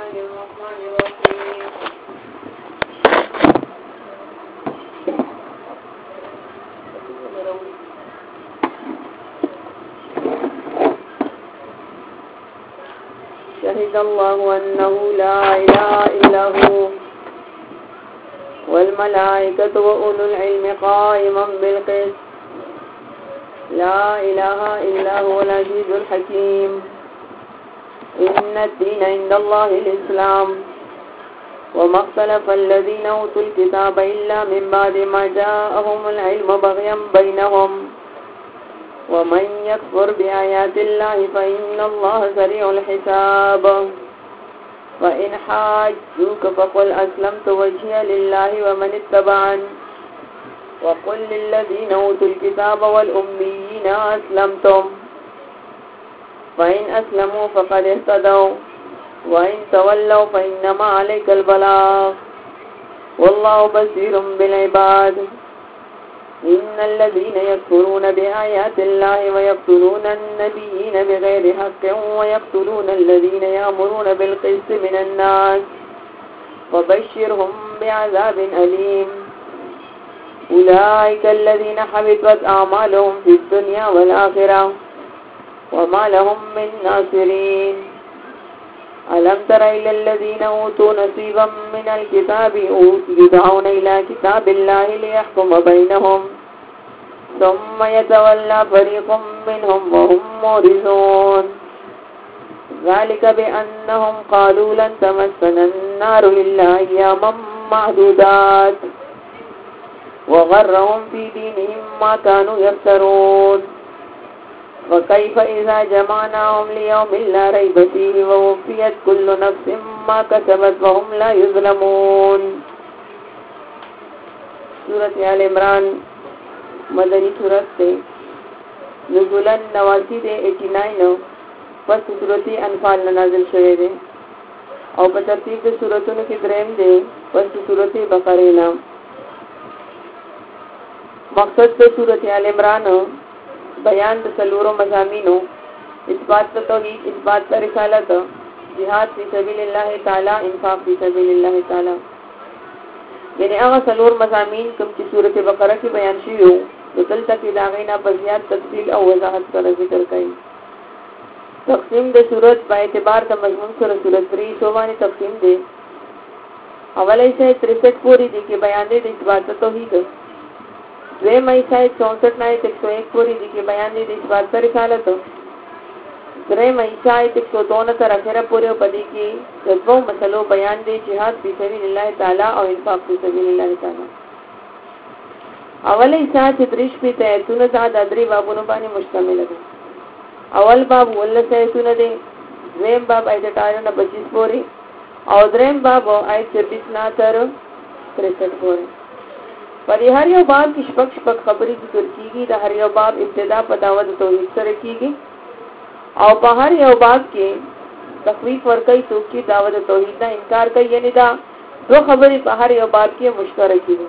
الله الرحمن الرحيم شهد الله أنه لا إله إلا هو والملائكة وأولو العلم قائما بالقسط لا إله إلا هو العزيز الحكيم إن الدين عند الله الإسلام وما اختلف الذين أوتوا الكتاب إلا من بعد ما جاءهم العلم بغيا بينهم ومن يكفر بآيات الله فإن الله سريع الحساب فإن حاجوك فقل أسلمت وجهي لله ومن اتبعني وقل للذين أوتوا الكتاب والأميين أسلمتم فإن أسلموا فقد اهتدوا وإن تولوا فإنما عليك البلاغ والله بصير بالعباد إن الذين يكفرون بآيات الله ويقتلون النبيين بغير حق ويقتلون الذين يأمرون بالقسط من الناس فبشرهم بعذاب أليم أولئك الذين حبطت أعمالهم في الدنيا والآخرة وما لهم من ناصرين ألم تر إلى الذين أوتوا نصيبا من الكتاب يدعون إلى كتاب الله ليحكم بينهم ثم يتولى فريق منهم وهم معرضون ذلك بأنهم قالوا لن تمسنا النار إلا أياما معدودات وغرهم في دينهم ما كانوا يفترون وكيف إذا جمعناهم ليوم لا ريب فيه ووفيت كل نفس ما كسبت وهم لا يظلمون سورة آل عمران مدنی سورت سے نزولاً 89 پس سورت انفال نازل شوه دے او په ترتیب د سورتونو کې دریم دی پس سورت بقره نام مقصد د سورت آل عمران بیان د څلورو مضامینو اثبات توحید اثبات رسالت جهاد فی سبیل الله تعالی انفاق فی سبیل الله تعالی یعنی هغه څلور مضامین کوم چې سورت بقره کې بیان شوی وو دلته کې دا غینا په زیات تفصیل او وضاحت سره ذکر کړي تقسیم د سورت په اعتبار د مضمون سره سورت 3 باندې تقسیم دی اولای سے 63 پوری دي کې بیان دی د اثبات توحید دویم ایسا 64 نه 101 پوری دي کې بیان دی د اثبات رسالت دریم ایسا 102 تر اخره پورې په دې کې د دوه مسلو بیان دی جهاد فی سبیل الله تعالی او انفاق فی سبیل الله تعالی اول ایسا چې دریش په تهتونه دا د درې بابونو باندې مشتمل دی اول باب ولله تهتونه دی دویم باب ایت 18 نه 25 پورې او دریم باب ایت 26 نه تر 63 پورې پر هر یو باب کې شپږ خبرې ذکر کیږي د هر یو باب ابتدا په دعوت توحید سره کیږي او په هر یو باب کې تخویف ورکړي څوک چې دعوت توحید نه انکار کوي یعنی دا دو خبرې په هر یو باب کې مشترک دي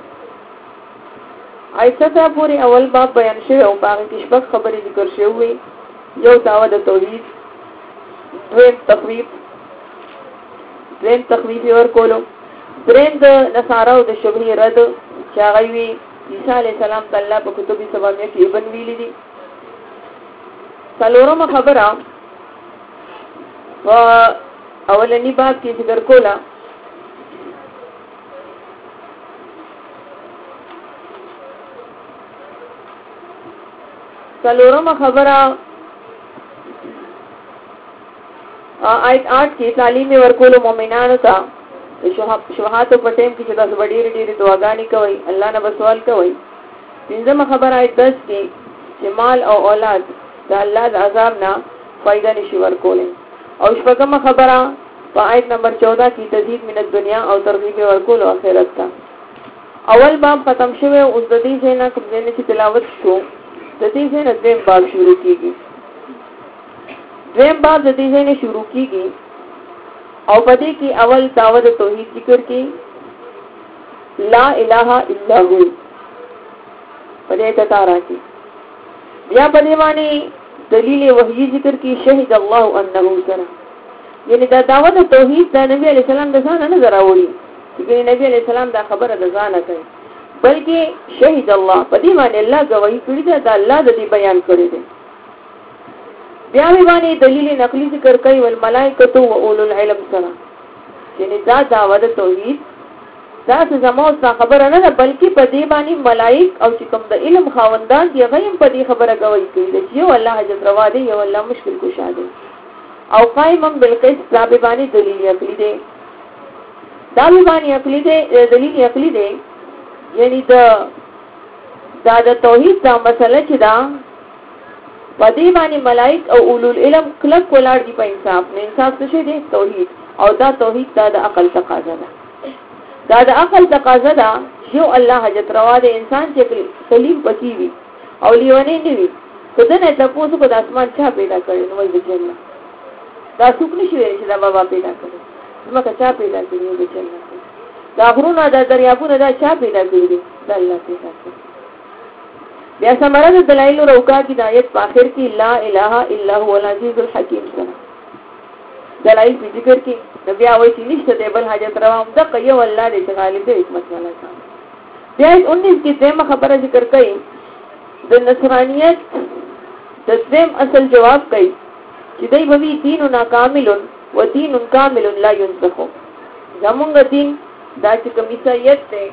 ایسا پوری اول باب بیان شوی او باقی کې شپږ خبرې ذکر شوی یو دعوت توحید دویم تخویف ورکولو دریم د نصارو د شبهه رد چاغوی عیسی علی السلام د الله په کتبی سبانه کې ابن ویل دي څلورم خبره وا اولنی باب کې ذکر کولا څلورم خبره آیت 8 کې تعلیم ورکول مؤمنانو ته شوهات په ټیم کې چې تاسو ډېرې دعاګانې کوي الله نه سوال کوي پنځم خبره آیت 10 کې چې مال او اولاد د الله د عذاب نه فائدہ نشي ورکولای او شپږم خبره په آیت نمبر 14 کې تزيد من الدنيا او ترغیب ورکول اخرت ته اول باب ختم شوه اوس د دې څخه کوم ځای چې تلاوت شو د دې څخه دویم باب شروع کیږي دویم باب د دې څخه شروع کیږي او پدې کې اول دعوت توحید ذکر کی لا الہ الا هو پدې ته تارا کی بیا پدې باندې دلیل وحی ذکر کی شهد الله انه سره یعنی دا دعوت توحید د نبی علیہ السلام د ځان نه راوړي چې نبی علیہ السلام دا خبره د ځان کوي بلکې شهید الله په دې باندې الله گواہی کړی ده دا الله د دې بیان کړی دی بیا باندې دلیل نقلی ذکر کوي ول ملائکه و اولو العلم سره یعنی دا دعوت توحید دا څه زموږ خبره نه ده بلکې په دې باندې ملائک او چې کوم د علم خاوندان دی غیم په دې خبره گواہی کوي چې یو الله حضرت روا دی یو الله مشکل کشا دی او قائم بالقسط دا به باندې دلیل عقلی دی دا به باندې عقلی دی دلیل عقلی دی یعنی دا د توحید دا مسله چې دا په دې باندې ملائک او اولو العلم کلک ولاړ دي په انصاف نه انصاف څه دی توحید او دا توحید دا د عقل تقاضا ده دا د عقل تقاضا ده یو الله حضرت روا دی انسان چې سلیم پکی وي او لیونی نه وي کدنه تاسو کو د اسمان چا پیدا کړی نو د جنت دا څوک نشي ویل چې دا بابا پیدا کړی زمکه چا پیدا کړی د جنت دا غرونه دا دریابونه دا چا پیدا کړی دی دا الله پیدا کړی بیا سمره د دلایل روکا کی دایت په اخر کې لا اله الا هو العزیز الحکیم سره دلایل په ذکر کې نو بیا وایي چې نشته دی بل حاجت روا د قیو الله دې غالب دی حکمت والا کار بیا 19 کې دغه خبره ذکر کړي د نصرانیت د دیم اصل جواب کوي چې دای به دین ناکامل و دین کامل لا ينسخ زمونږ دین دا چې کوم عیسایت دی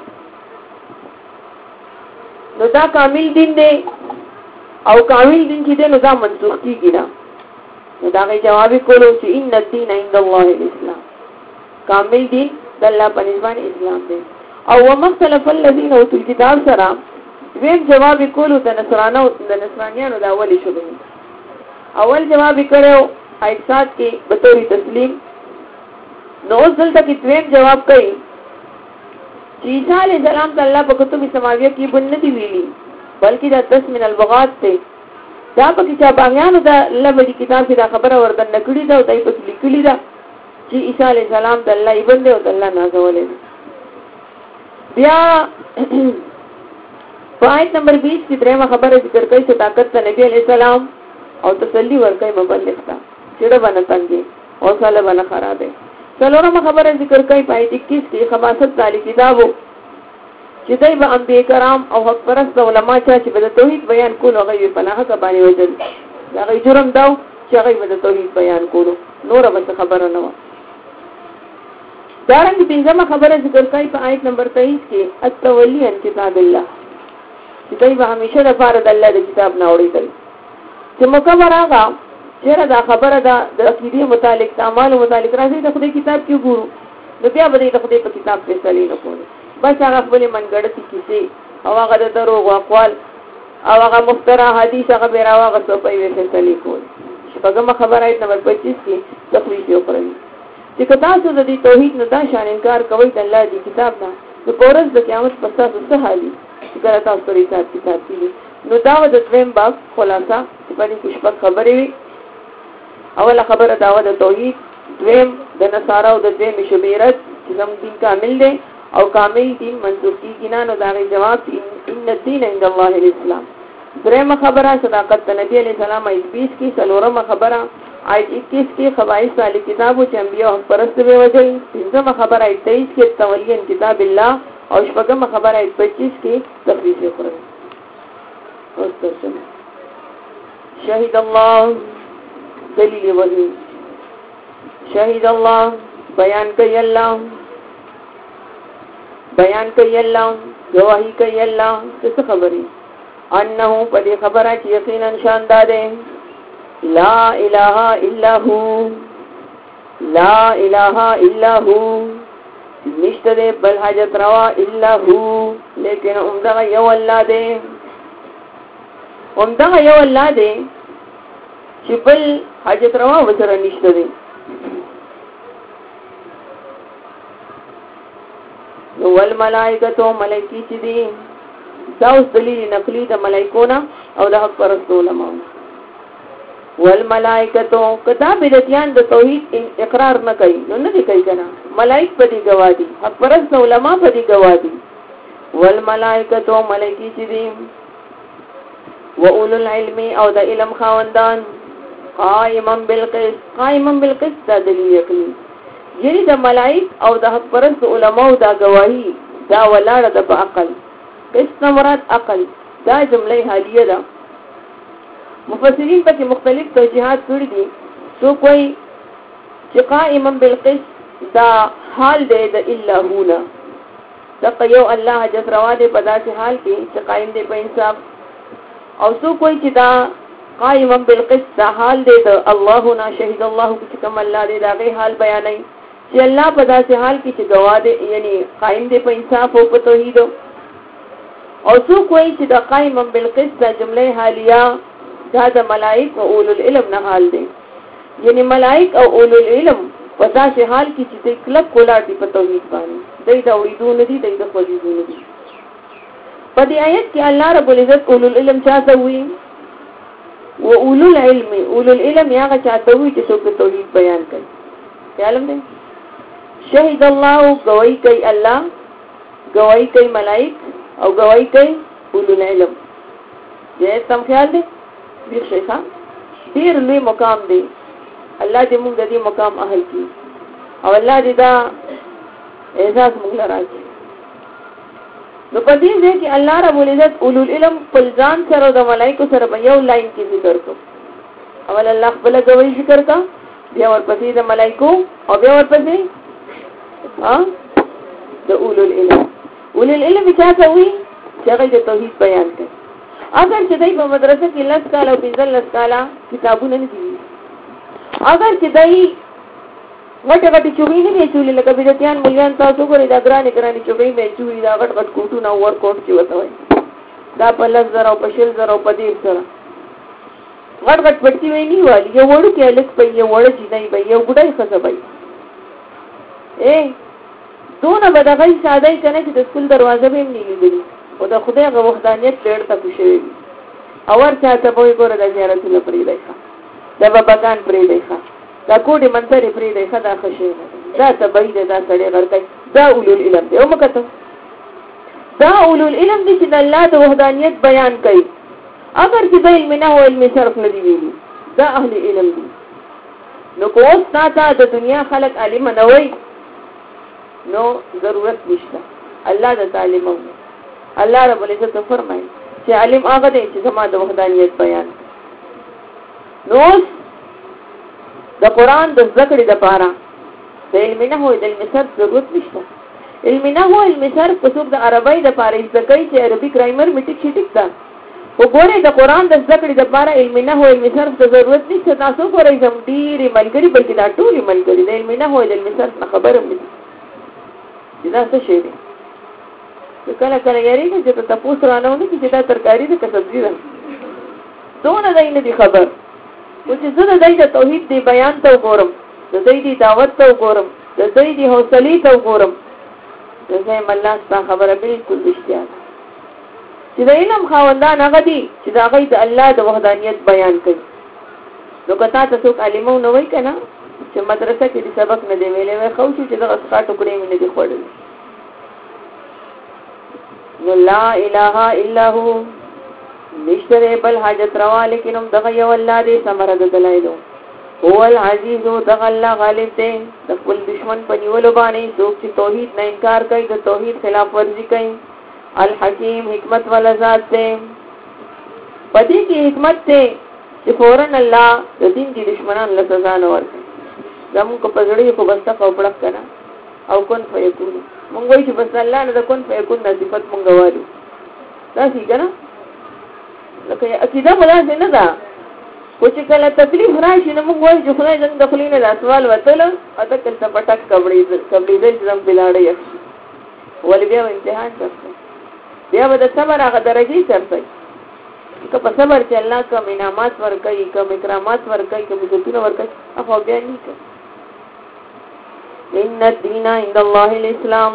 نو دا کامل دین دی او کامل دین چې دی نو دا منسوخ کیږي نه نو دا غي جواب کولو چې ان الدین عند الله الاسلام کامل دین د الله په نسبت اسلام دی او ومختلف الذين اوتوا الكتاب سره ویم جواب کولو د نصرانیانو دا اولی شوبه اول جواب کړو ایسات کې بطوري تسلیم نو دلته کې دویم جواب کوي چې عیسی علیه السلام د الله په کتب سماویه کې بن ندی ویلي بلکې دا 10 من البغات ته دا په کې چې باغیانو د الله په کتاب کې دا خبره ورته نکړي دا او دای په لیکلي دا چې عیسی علیه السلام د الله ابن دی او د الله نازولې بیا آیت نمبر 20 کې درېمه خبره ذکر کوي چې طاقت د نبی علیہ السلام او تسلی ورکړي مبلغ تا چیرې باندې تنګي او ساله باندې خرابې څلورمه خبره ذکر کوي په آیت 21 کې خباست تعالی کتابو چې دای به انبیاء کرام او حق پرست علما چې په توحید بیان کول او غوي په نه حق باندې وجل دا غي جرم داو چې غوي په توحید بیان کولو نور به خبره نه و دارنګ پنځمه خبره ذکر کوي په آیت نمبر 23 کې التولی عن کتاب الله چې دای به همیشه د فارد الله د کتاب نه اورېدل چې مکمل هغه چیرې دا خبره ده د عقیده متعلق اعمال متعلق راځي د خدای کتاب کې ګورو نو بیا به د خدای په کتاب فیصله نه کوي بس هغه خپل منګړتي کیسه او هغه د دروغ اقوال او هغه مفترا حدیث هغه بیراوه غو په وی فیصله کوي شپږم خبره ایت نمبر 25 کې تخریج وکړي چې کدا څه د توحید نه دا شان انکار کوي د الله دی کتاب نه د پورز د قیامت په تاسو څه حالي چې کله تاسو پرې کتاب کیږي نو دا د دویم باب خلاصہ چې په دې کې شپږ خبرې وي اوله خبره داوود توحید دویم د نصارا او د دویم شبیرت چې زم دین کامل دی او کامل دین منسوخ کیږي نه نو دا غي جواب ان الدین عند الله الاسلام درېمه خبره صداقت نبی علیہ السلام ایت 20 کې څلورمه خبره ایت 21 کې خواص علی کتابو چې انبیاء پرست به وجل پنځمه خبره ایت 23 کې تولیان کتاب الله او شپږمه خبره ایت 25 کې تفسیر وکړه اوس ترجمه شهید الله دلیل وحی شهید الله بیان کوي الله گواہی کوي الله څه خبري انه په دې خبره چې یقینا شاندار ده لا اله الا هو نشته ده بل حاجت روا الا هو لیکن عمدہ یو الله ده چې بل حاجت روا وسره نشته ده والملائکه ملائکی چې دي دا اوس دلیل نقلی د ملائکونه او د حق پرست علماء والملائکه کدا بدعتيان د توحید اقرار نه کوي نو نه دي کوي کنه ملائک په دې گواهی حق پرست علماء په دې گواهی والملائکه ملائکی چې دي واولو العلم او د علم خاوندان قائما بالقسط. قائما بالقسط دا دلیل عقلی، یعنی د ملائک او د حق پرست علماء دا گواهی دا ولاړه د په عقل. قسط مراد عقل. دا جمله حالیه ده. مفسرین پکې مختلف توجیهات کړي دي. سو کوئی چې قائما بالقسط دا حال دی د الا هونا، دا یو الله حجت روا دی په داسې حال کې چې قائم دی په انصاف. او سو کوئی چې دا قائما بالقسط دا حال دی د الله نا شهید الله چې کوم الله دی دا غي حال بیانای چې الله په داسې حال کې چې گواه دی یعنی قائم دی په انصاف او په توحید. او سو کوئی چې دا قائما بالقسط دا جمله حالیه دا د ملائک او اولو العلم نه حال دی، یعنی ملائک او اولو العلم په داسې حال کې چې دوی کلک کولاړ دي په توحید باندې، دوی دا اورېدونه دي، دوی د خوځېدونه دي. په دې آیت کې الله رب العزت اولو العلم چاته وایي؟ و اولو العلم، اولو العلم هغه چاته وایي چې څوک توحید بیان کوي. خیالم دی شهید الله گواہی کوي الله، گواہی کوي ملائک او گواہی کوي اولو العلم. دې سم خیال دی ډیر شیخه ډیر لوی مقام دی. الله دې موږ د دې مقام اهل کړي او الله دې دا احساس موږ راکړي. نو په دې ځای کې الله رب العزت اولو العلم په ځان سره د ملائکه سره په یو لاین کې ذکر کو. اول الله خپل گواہی ذکر کا، بیا ورپسې د ملائکه او بیا ورپسې د اولو العلم. اولو العلم چې تاسو وی چې هغه د توحید بیان کوي. اگر چې دای په مدرسه کې لس کال او 15 کال کتابونه نه دي، اگر چې دای غټ چوغې نه چولې لکه بدعتيان مليان تاسو ګورئ دا ګرانې چوغې مې چوي دا غټ کوټونه ور کوټ چې وته وي دا په لږ زره او په شل زره او په دې سره غټ پټي وي نه والی یو وړو کې الک په یو وړ چې نه وي یو ګډای خسبای دونه بدغی ساده کنه چې د سکول دروازه به نه لیدلی او د خدای غو وحدانیت ډېر تک شوی اور چاته به ګوره د زیارتونو پرې دی دا باباګان پرې دی دا کوډي منځري پرې دی دا خشه دا تبعید دا سړی غرقای دا اولو العلم دی او مکته دا اولو العلم دي چې د الله د وحدانیت بیان کوي. اگر چې د علم نه او علم صرف نه دی ویلي دا اهل علم دي. نو کوس تا د دنیا خلق عالم نه وای نو ضرورت نشته الله د تعلیم. الله رب العزت فرمایي چې عالم هغه دی چې زما د وحدانیت بیان. نو د قران د ذکر د پاره د علم نه هو د علم صرف ضرورت نشته. علم نه هو علم صرف په څوک د عربی د پاره ذکر چې عربي ګرامر میټیک شټیک ده. وګوره د قران د ذکر د پاره علم نه هو علم صرف د ضرورت نشته. تاسو ګورئ زم ډیره ملګری بلکې دا ټول ملګری د علم نه هو د علم صرف نه خبره مې دا څه شي دی. کله یاري چې تاسو رانه ونه چې دا ترکاری ده که سبزی ده دونه دای نه دي خبر. او چې زه د دای د توحید دی بیان ته وګورم، د دای دی دعوت ته وګورم، د دای دی حوصله ته وګورم، زه مله ستاسو خبره بالکل رښتیا ده چې د علم خاوندان هغه دي چې دا غي د الله د وحدانیت بیان کوي. نو کته تاسو عالمو نه وای کنه چې مدرسه کې د سبق نه دی ویلې وای خو چې د اسقا ټوکړې مې نه دی خوړل. نو لا اله الا هو نشتره بل حاجت روا لیکنم دغه یو الله دې سمره د دلایلو. هو العزیز دغه الله غالب دی د خپل دشمن په نیولو باندې څوک چې توحید نه انکار کوي د توحید خلاف ورزي کوي. الحکیم حکمت والا ذات دی. پدې کې حکمت دی چې فورن الله د دین دي دشمنان له سزا نه ورکړي. زموږ په پزړې په بسته او پړق کنه او کون فیکون مونږ وایو چې بس الله نه د کون فیکون د صفات مونږ وایو دا څنګه نه لکه عقیده ولا نه ده. او چې کله تکلیف راشي نو موږ وایو چې خدای زنګ د خلینو د سوال وتل او د کله پټک کبړې دې زم بلاړې ولې بیا امتحان کوي بیا به د صبر هغه درجه چرته که په صبر چې الله کوم انعامات ورکړي کوم اکرامات ورکړي کوم عزتونه ورکړي هغه بیا نه کوي. ان الدين عند الله الاسلام.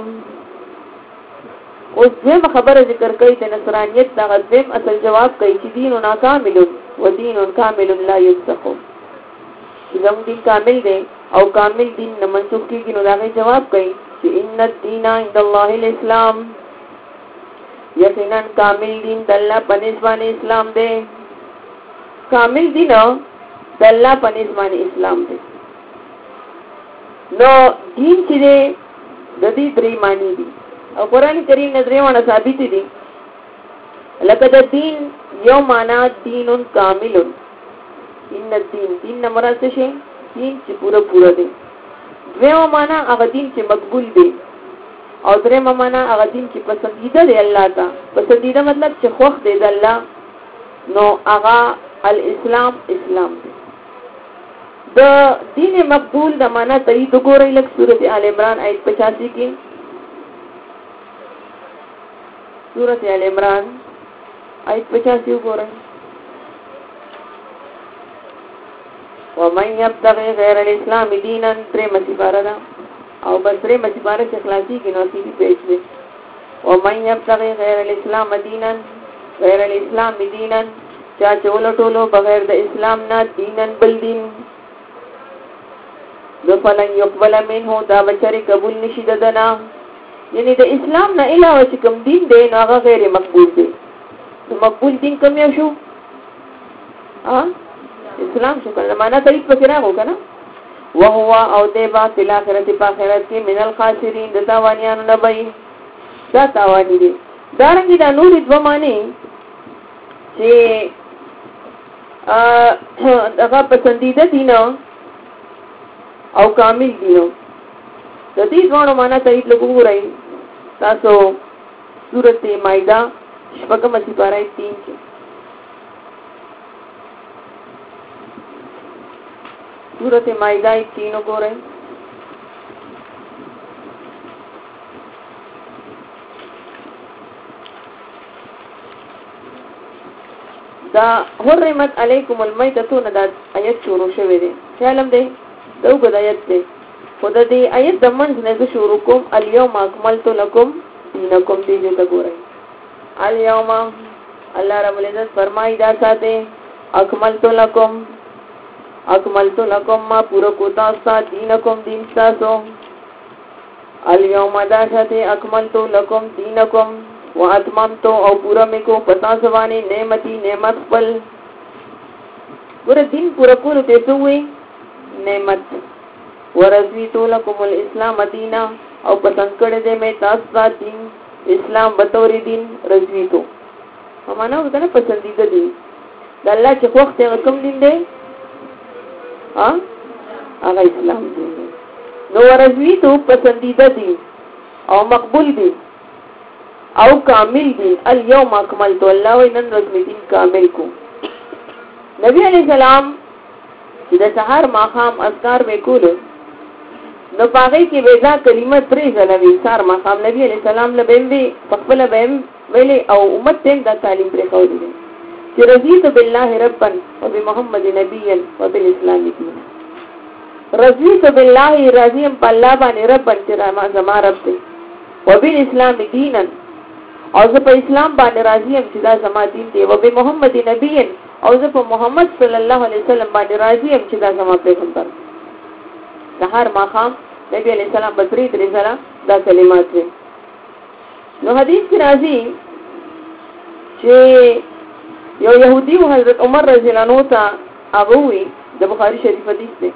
اوس دې خبره ذکر کوي ته نصرانیت دا غذب اصل جواب کوي چې دین ناکامل و دین کامل لا ينسخ. زموږ دین کامل دی او کامل دین نه منسوخ کیږي. نو دا جواب کوي چې ان الدين عند الله الاسلام. یقینا کامل دین د الله په نسبت اسلام دی. کامل دین د الله په نسبت باندې اسلام دی. نو دین چې دی د دې درې معنی دي او قران کریم نه درې ونه ثابت دي. لکه د دین یو معنا دین کامل، ان الدین دین نه مراد څه شي؟ دین چې پوره دی. دویمه معنا هغه دین چې مقبول دی او دریمه معنا هغه دین چې پسندیده دی الله ته. پسندیده مطلب چې خوښ دی د الله، نو هغه الاسلام اسلام دی. د دین مقبول د معنا تایید وګورئ لکه سورۃ آل عمران آیت 85 کې. سورۃ آل عمران آیت 85 وګورئ. ومن يبتغي غير الاسلام دينا ترې مسیباره ده او بس ترې مسیباره چې خلاصي کې نو سیدی پیښ دی. ومن يبتغي غير الاسلام دينا غير الاسلام دينا چا چولو ټولو بغیر د اسلام نه دینن بل دین فلن يقبل منه دا بچری قبول نشي ددنا. یعنی د اسلام نه علاوه چې کوم دین دی نو هغه غیر مقبول دی. مقبول دین کوم یو شو؟ اسلام شو کنه. معنا تایید پکې راغو کنه. وهو او دیبا فی الاخرت په آخرت کې من الخاسرین د تاوانیانو نه وي. دا تاوانی دي. دارنګه دا نور دو معنی چې هغه پسندیده دین او کامل دین. د دې ډول معنا تایید لګورئ تاسو سورۃ مائده شپږم سپاره 3 کې. سورۃ مائده 3 وګورئ. دا حرمت علیکم المیتۃ نه دا آیت شروع شوی دی. خیالم دی دوغه د آیت دی. خدای دې آیت د منځ نه شروع کوم الیوم اکملت لکم دینکم دې ته ګورئ. الیوم الله رب العزت فرمایي دا ساته اکملت لکم ما پورا کو تاسو دینکم دین تاسو. الیوم دا ساته اکملت لکم دینکم واتممت او پورا مې کو پتا سوانی نعمت خپل. ګور دین پورا کول ته څه وې نعمت. ورزیتو لکم الاسلام دینا او پسند کړه دې مې تاسو دین اسلام بطور دین رزیتو. معنا وکړه پسندیده دین د الله چې وخت یې کوم دین دی هغه اسلام دی. نو ورزیتو پسندیده دین او مقبول دین او کامل دین. الیوم اکملت الله وینن رسمی دین کامل کو. نبی علیہ السلام چې د سحر ماخام اذکار وکول نو پاغي کې وېدا کلمه پرې غلوي. سحر ماخام نبی علیہ السلام له بيمبي خپل بهم ویلي او امت ته دا تعلیم پرې خو دي چې رضیت بالله ربا وبمحمد نبيا وبالاسلام دین. رضیت بالله رضیم په الله باندې رب چې ما زما رب دی وبالاسلام دینا او زه په اسلام باندې راضی یم چې دا زما دین دی. وبمحمد نبيا او زه په محمد صلی الله علیه وسلم باندې راضی یم چې دا زما پیغمبر. سحر ماخام نبی علیہ السلام بطری درزلا دا کلمات وی. نو حدیث کی راضی چې یو یهودی و حضرت عمر رضی اللہ عنہ تا آگوی دا بخاری شریف حدیث تے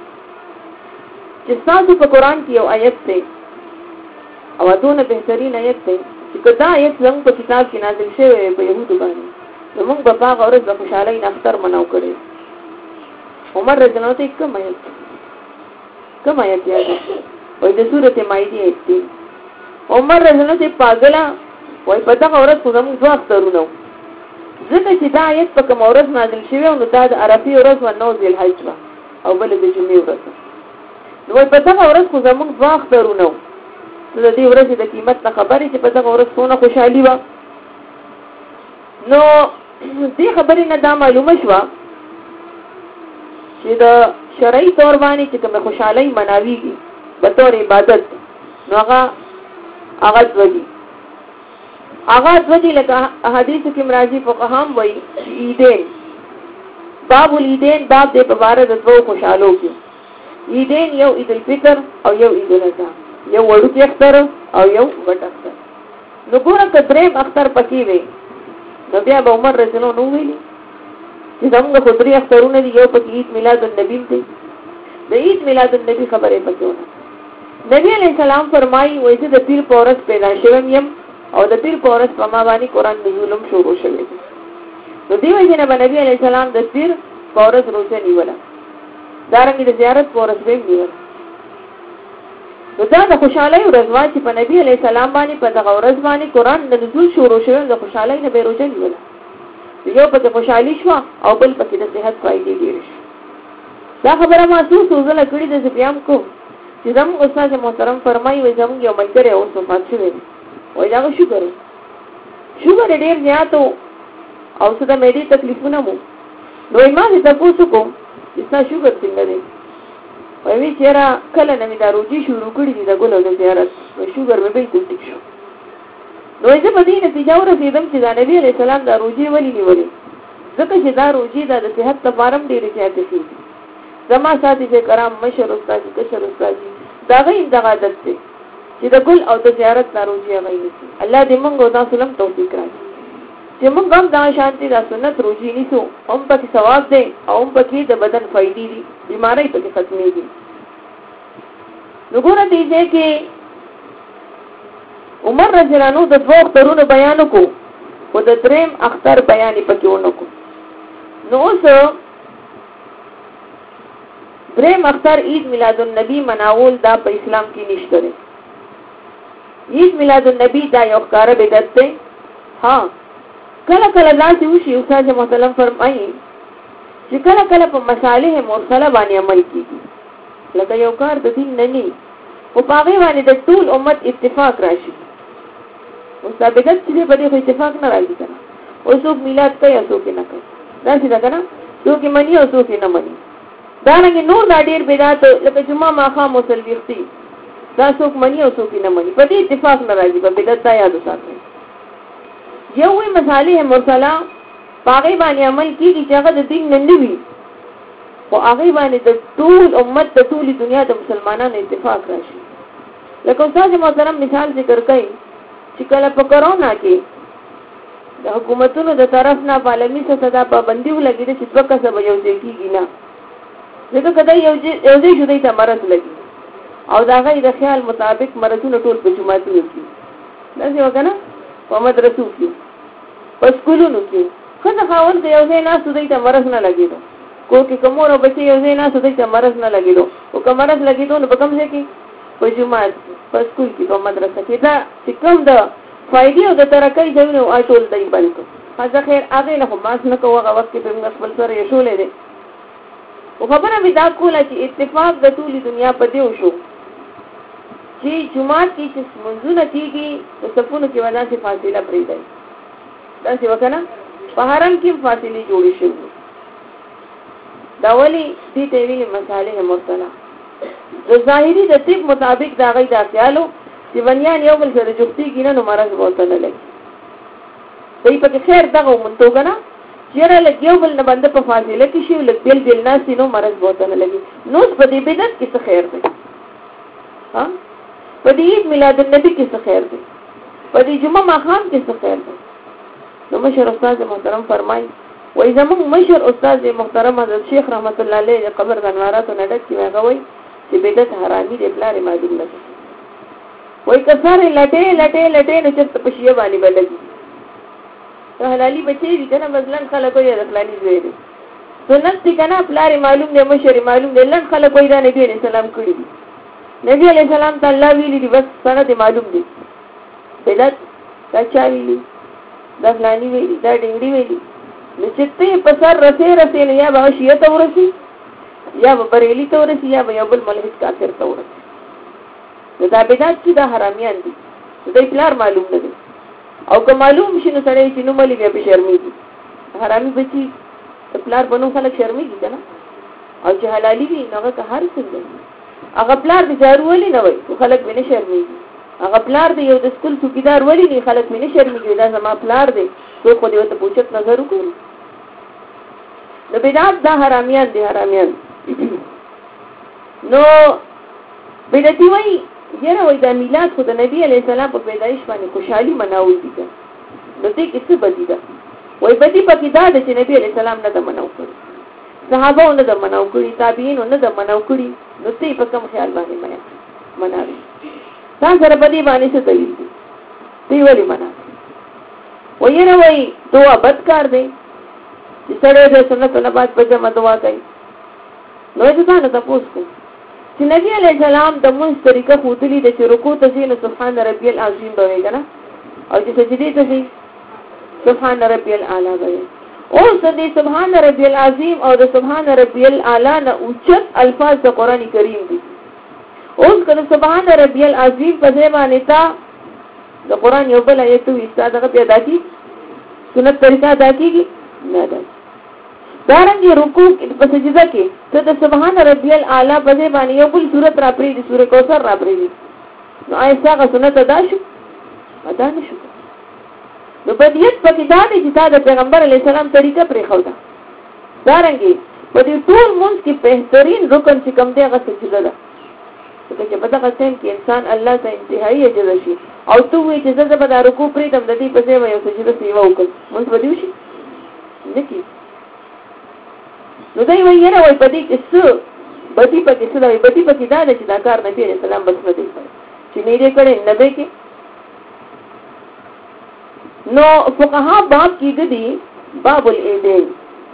چې تاسو په قرآن کې یو آیت تے او دونه بهترین آیت تے چې کدا آیت زموږ په کتاب کې نازل شوی په یهودو باندې نو موږ په هغه ورځ د خوشحالۍ نه اختر مناو کړی. عمر رضی الله عنه کوم آیت یاد وای د سورۃ مائده آیت دی. عمر رضی الله عنه پاگلا وای په هغه ورځ خو زموږ دوه اخترونه ځکه چې دا آیت په کوم ورځ نازل شوی او دا د عرفه ورځ و نو ذل حج او بل د جمعې ورځ. نو په هغه ورځ خو زموږ دوه اخترونه نو د دې ورځې د قیمت نه خبرې چې په هغه ورځ څونه خوشحالي و. نو دې خبرې نه دا معلومه شوه چې د شرعي تور باندې چې کوم خوشحالي مناويږي به تور عبادت نو هغه ودی لکه احادیث کې مرাজি فقهام وایي عیدین باب العیدین باب دې په اړه د دوه خوشحالو کې. عیدین یو عید الفطر او یو عید الاضحى، یو وړوکی اختر او یو غټ اختر. نو ګوره کدرې اختر پکې وي نو بیا به عمر رسول نو ویلي چې زموږ خطري اخترونه دي یو پکې عید میلاد النبی دی د عید میلاد النبی خبره پکونه نبی علیہ السلام فرمایي وایي چې د پیر پورس پیدا شوم يم او د پیر پورس په ما باندې قران نزولم شروع شوی دی نو دی وایي چې نبی علیہ السلام د پیر پورس روزه نیوله دارنګه د زیارت پورس به نیوله نو دا د خوشحالۍ ورځ وا چې په نبی علیہ السلام باندې په دغه ورځ باندې قران نزول شروع شوی د خوشحالۍ نه به روزه نیوله یو پکې خوشحالي شو او بل پکې د صحت فائدې ډېرې شو دا خبره محسوس وزله کړې د زپیام کو چې زموږ استاد محترم فرمایي وي زموږ یو ملګری اوس وفات شوی دی وایي دا شوګر ډېر زیات او څه د معدې تکلیفونه مو نو ما دې تاسو کوم چې تاسو شوګر څنګه دی وایي چیرې کله نه مې دا روزي شروع کړې دي د ګلو د زیارت نو شوګر مې به ټیک شو نو زه په دې نتیجه ورسېدم چې دا نبی علیہ السلام دا روزي ولې نیولې ځکه چې دا روزي د صحت لپاره ډېرې زیاتې دي زما ساتي چې کرام مشر استاد کشر استاد دا غي دغه عادت دي چې د ګل او د زیارت ناروزي غي نشي الله دې موږ او تاسو لم توفیق راکړي چې موږ هم دا شانتي د سنت روزي نیسو هم پکې ثواب دی او هم پکې د بدن فائدې دي بیماری پکې ختمې دي وګوره دې کې عمر رضی الله عنه د دوه اخترونو بیان کو او د دریم اختر بیان پکې ونکو نو اوس دریم اختر عید میلاد النبی مناول دا په اسلام کې نشته دی عید میلاد النبی دا یو ښکاره بدعت دی ها کله کله داسې وشي استاد محترم فرمایي چې کله کله په مصالح مرسله باندې عمل کیږي لکه یو کار د دین نه ني او په هغه باندې د ټول امت اتفاق راشي استاد بدعت چې په دې اتفاق نه راځي کنه او څوک میلاد کوي او څوک نه کوي دا څه ده کنه څوک مني او څوک نه مني دا نه نور دا ډیر بدعت لکه جمعه ماخه مسلوختی دا څوک مني او څوک نه مني په دې اتفاق نه راځي په بدعت دا یاد وساتئ یو وی مصالح مرسله باغی باندې عمل کیږي چې هغه د دین نه نیوي او هغه باندې د ټول امت د ټول دنیا د مسلمانانو اتفاق راشي لکه استاد محترم مثال ذکر کړي چې کله په کرونا کې د حکومتونو د طرف نه عالمي سطح پابندي ولګیږي چې څوک څه به یو ځای کیږي نه ځکه کله یو ځای شوی ته مرض لګي او دا غي د خیال مطابق مرزونه ټول په جماعتونو کې دا څه وکنه په مدرسو کې په سکولونو کې کله خاون د یو ځای نه سودای ته مرز نه لګیدو کو کې کومور او بچي یو ځای نه سودای ته مرز نه لګیدو او کوم مرز لګیدو نو په کوم ځای کې په جماعت په سکول کې په مدرسه کې دا چې کوم د فائدې او د ترقۍ ځایونه او ټول دی بلکې هغه خیر هغه له ماس نه کوه هغه وخت کې په خپل سره یې شولې دي او خبره مې دا کوله چې اتفاق د ټولي دنیا په دی وشو چې جمعات کې چې منځونه کېږي په صفونو کې ودا سي فاصله پرې دی دا څه وکنه په حرم کې فاصله جوړې شوې دا ولي دې ته ویلي مصالح مرسله د ظاهري د طب مطابق دا غي دا خیالو چې ونیان یو بل سره جوړتي کینه نو مرز بوته نه لګي دې په خیر دغه مونته کنه چیرې لګیو بل نه باندې په فاصله کې شی لګ بل ناس نو مرز بوته نه لګي نو په دې بدعت کې څه خیر دی ها په دې عید میلاد النبی کې څه خیر دی په دې جمعه ماخام کې څه خیر دی نو مشر استاد محترم فرمایي وای زموږ مشر استاد محترم حضرت شیخ رحمت الله علیه قبر د انوارات نه ډک کی وایي چې بدعت حرامي دی بلاره معلوم نه وای کثاره لټه نه چې په شیه باندې بلګي حلالي بچي دي کنه مثلا خلک یې رخلاني زوی دي سنت دي کنه بلاره معلوم دی مشر معلوم دی لن خلک یې دا نبی عليه السلام کړی دي نبی عليه السلام تعالی ویلي دي بس سند معلوم دي بدعت دا چا ویلي دا فلاني ویلي دا ډنګړي ویلي نو چې ته په سر رسې نه یا به شیعه ته ورسي یا به بریلی ته ورسي یا به یو بل ملحد کافر ته ورسي نو دا بدعت چې دا حرامیان دي دا پلار معلوم نه دي او که معلوم شي نو سړی چې نو ملي بیا به شرمېږي حرامي بچي پلار بنو خلک شرمېږي کنه او چې حلالي وي نو هغه هر څه هغه پلار د جارو ولي نه وي خلک به نه شرمېږي هغه پلار دی یو د سکول څوکیدار ولي نه خلک به نه شرمېږي دا زما پلار دی څو خو دې ته پوښتنه نظر وکړو د بدعت دا حرامیان دي حرامیان نو بدعتي وای یره وای د میلاد خو د نبی علی السلام په پیدایش باندې خوشحالي مناول دي نو دې کې څه بدی ده وای بدی پکې دا د چې نبی علیہ السلام نه د منو کړی صحابه نه د منو کړی تابعین نه د منو کړی نو ته په کوم خیال باندې مناوي تاسو سره بدی باندې څه دلیل دی دی ولی مناوي وایره وای دعا بدکار دی چې سره د سنت نه بعد په جمع دعا کوي نو ځکه نه تاسو چې نبی علیہ السلام د مونږ طریقه خودلی د رکوع ته ځین سبحان ربی العظیم به کنه او چې سجدي ته ځي سبحان ربی الاعلى به او دې سبحان ربی العظیم او د سبحان ربی الاعلى نه اوچت الفاظ د قران کریم دي اوس کله سبحان ربی العظیم په ځای باندې تا د قران یو بل آیت وي ستاسو پیدا کی سنت طریقه ادا کیږي نه ده دارنګه رکوع په سجده کې ته د سبحان ربی الاعلى په ځای باندې یو بل سورۃ را پری دي سورۃ کوثر را پری دي نو ایسا سنت ادا شو ادا نشو نو بدیت پکې دا دي چې د پیغمبر علی السلام طریقه پرې خو دا دارنګه په دې ټول مونږ کې بهترین رکن چې کوم دی هغه سجده ده چې په دغه ټیم کې انسان الله ته انتهایی اجر شي او ته وې چې زه به دا رکوع پرې دم د دې په ځای یو سجده سیوا وکړم مونږ به دی شي نکی نو دوی وایي نه وای په دې کې څه بدی پکې څه دی بدی پکې دا چې دا کار نبی علیہ السلام بس نه دی چې نه دې کړي نبی کې نو فقها باب کې دي باب الایدین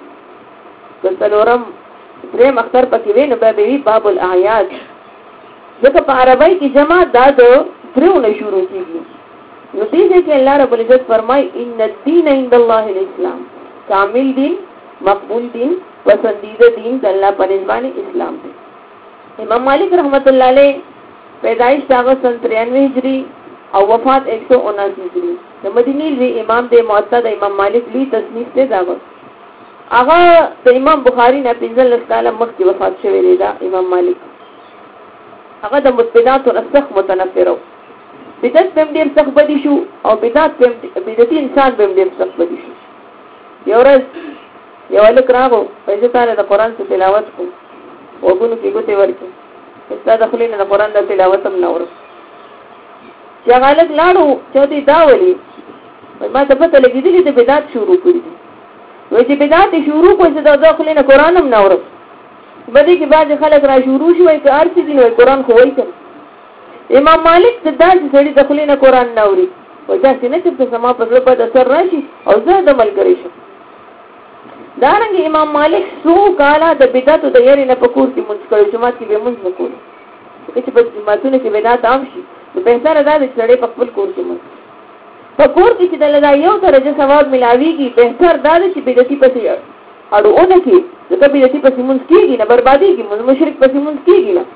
دلورم درې مختر پکې ویني به وی باب الاعیاد ځکه په عربی کې جمع دا د درونه شروع کیږي نو دې کې الله رب العزت فرمای ان الدین عند الله الاسلام کامل دین مقبول دین پسندیده دین د الله په نسبت اسلام دی امام مالک رحمت الله علیه پیدائش داغه 93 هجری او وفات 179 هجری د مدینه لوی امام د موطا د امام مالک لوی تصنیف ته داغه هغه د امام بخاری نه 15 سال مخکې وفات شوی دی دا امام مالک هغه د مبتدعات او سخت متنفر بدعت په ډیر سخت بدی شو او بدعت په بدعتي انسان په ډیر سخت بدی شو یو ورځ یو الک راغو پیسې تعالی د قران څخه تلاوت کو وګونو کې ګوتې ورکې استاد خپل نه قران د تلاوت هم نور چې هغه الک لاړو چې دې دا ولي ما ته پته لګېدلې د بدعت شروع کړې وای چې بدعت شروع کوي چې د خپل نه قران هم نور بدی کې بعض خلک را شروع شوی که ارشي دي نو قران خو وایي امام مالک د داسې سړي د خپل نه قران نوري وجه چې نه چې سما په ځل په اثر راشي او زه د عمل کوي شم دارنګ امام مالک سو کاله د بدعت د یاري نه پکور کې منځ کړو جماعت کې به منځ وکړو چې په جماعتونو کې بدعت عام شي نو به سره دا د سړي په خپل کور کې منځ پکور کې چې د لږه یو درجه ثواب ملاويږي به تر دا چې بدعتي پسې اړو اون کې ځکه بدعتي پسې منځ کېږي نه بربادي کې مشرک پسې منځ کېږي نه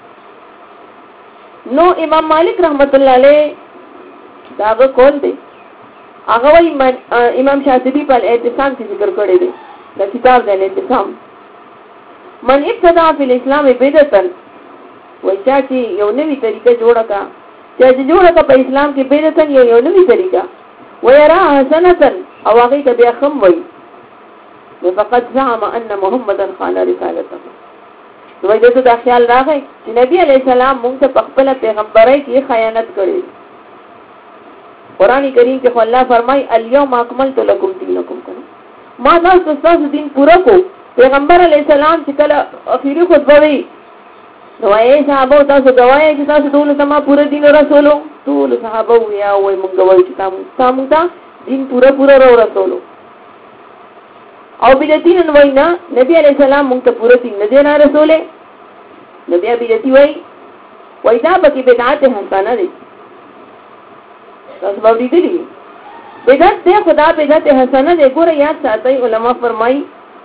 نو امام مالک رحمت الله علیه داغه کول دی هغه وای امام شاطبی په اعتصام کې ذکر کړی دی دا کتاب دی اعتصام من ابتدع فی الاسلام بدعتا وای چې یو نوې طریقه جوړه کا چې جوړه کا په اسلام کې بدعتا یو نوې طریقه ويرى حسنه او هغه ته بیا خم وای فقد زعم ان محمدا خان رسالته نو دې ته خیال راغی چې نبی علی السلام موږ ته خپل پیغمبري کې خیانت کړې قرآن کریم کې الله فرمای الیوم اکملت لکم دینکم ما تاسو دین پورا کو پیغمبر علی السلام چې کله اخیری خطبه وی نو یې صحابه تاسو غواړئ چې تاسو ټول سما پورا دین رسولو ټول صحابه ویا وای موږ غواړو چې تاسو ته دین پورا رسولو او بدعتین وینا نبی علیہ السلام موږ ته پورا دین نه دی رسوله نبی بدعتي وای دا به بدعت حسنه دي تاسو باندې دي بدعت ده خدا بدعت حسنه ده ګوره یاد ساتي علما فرمایي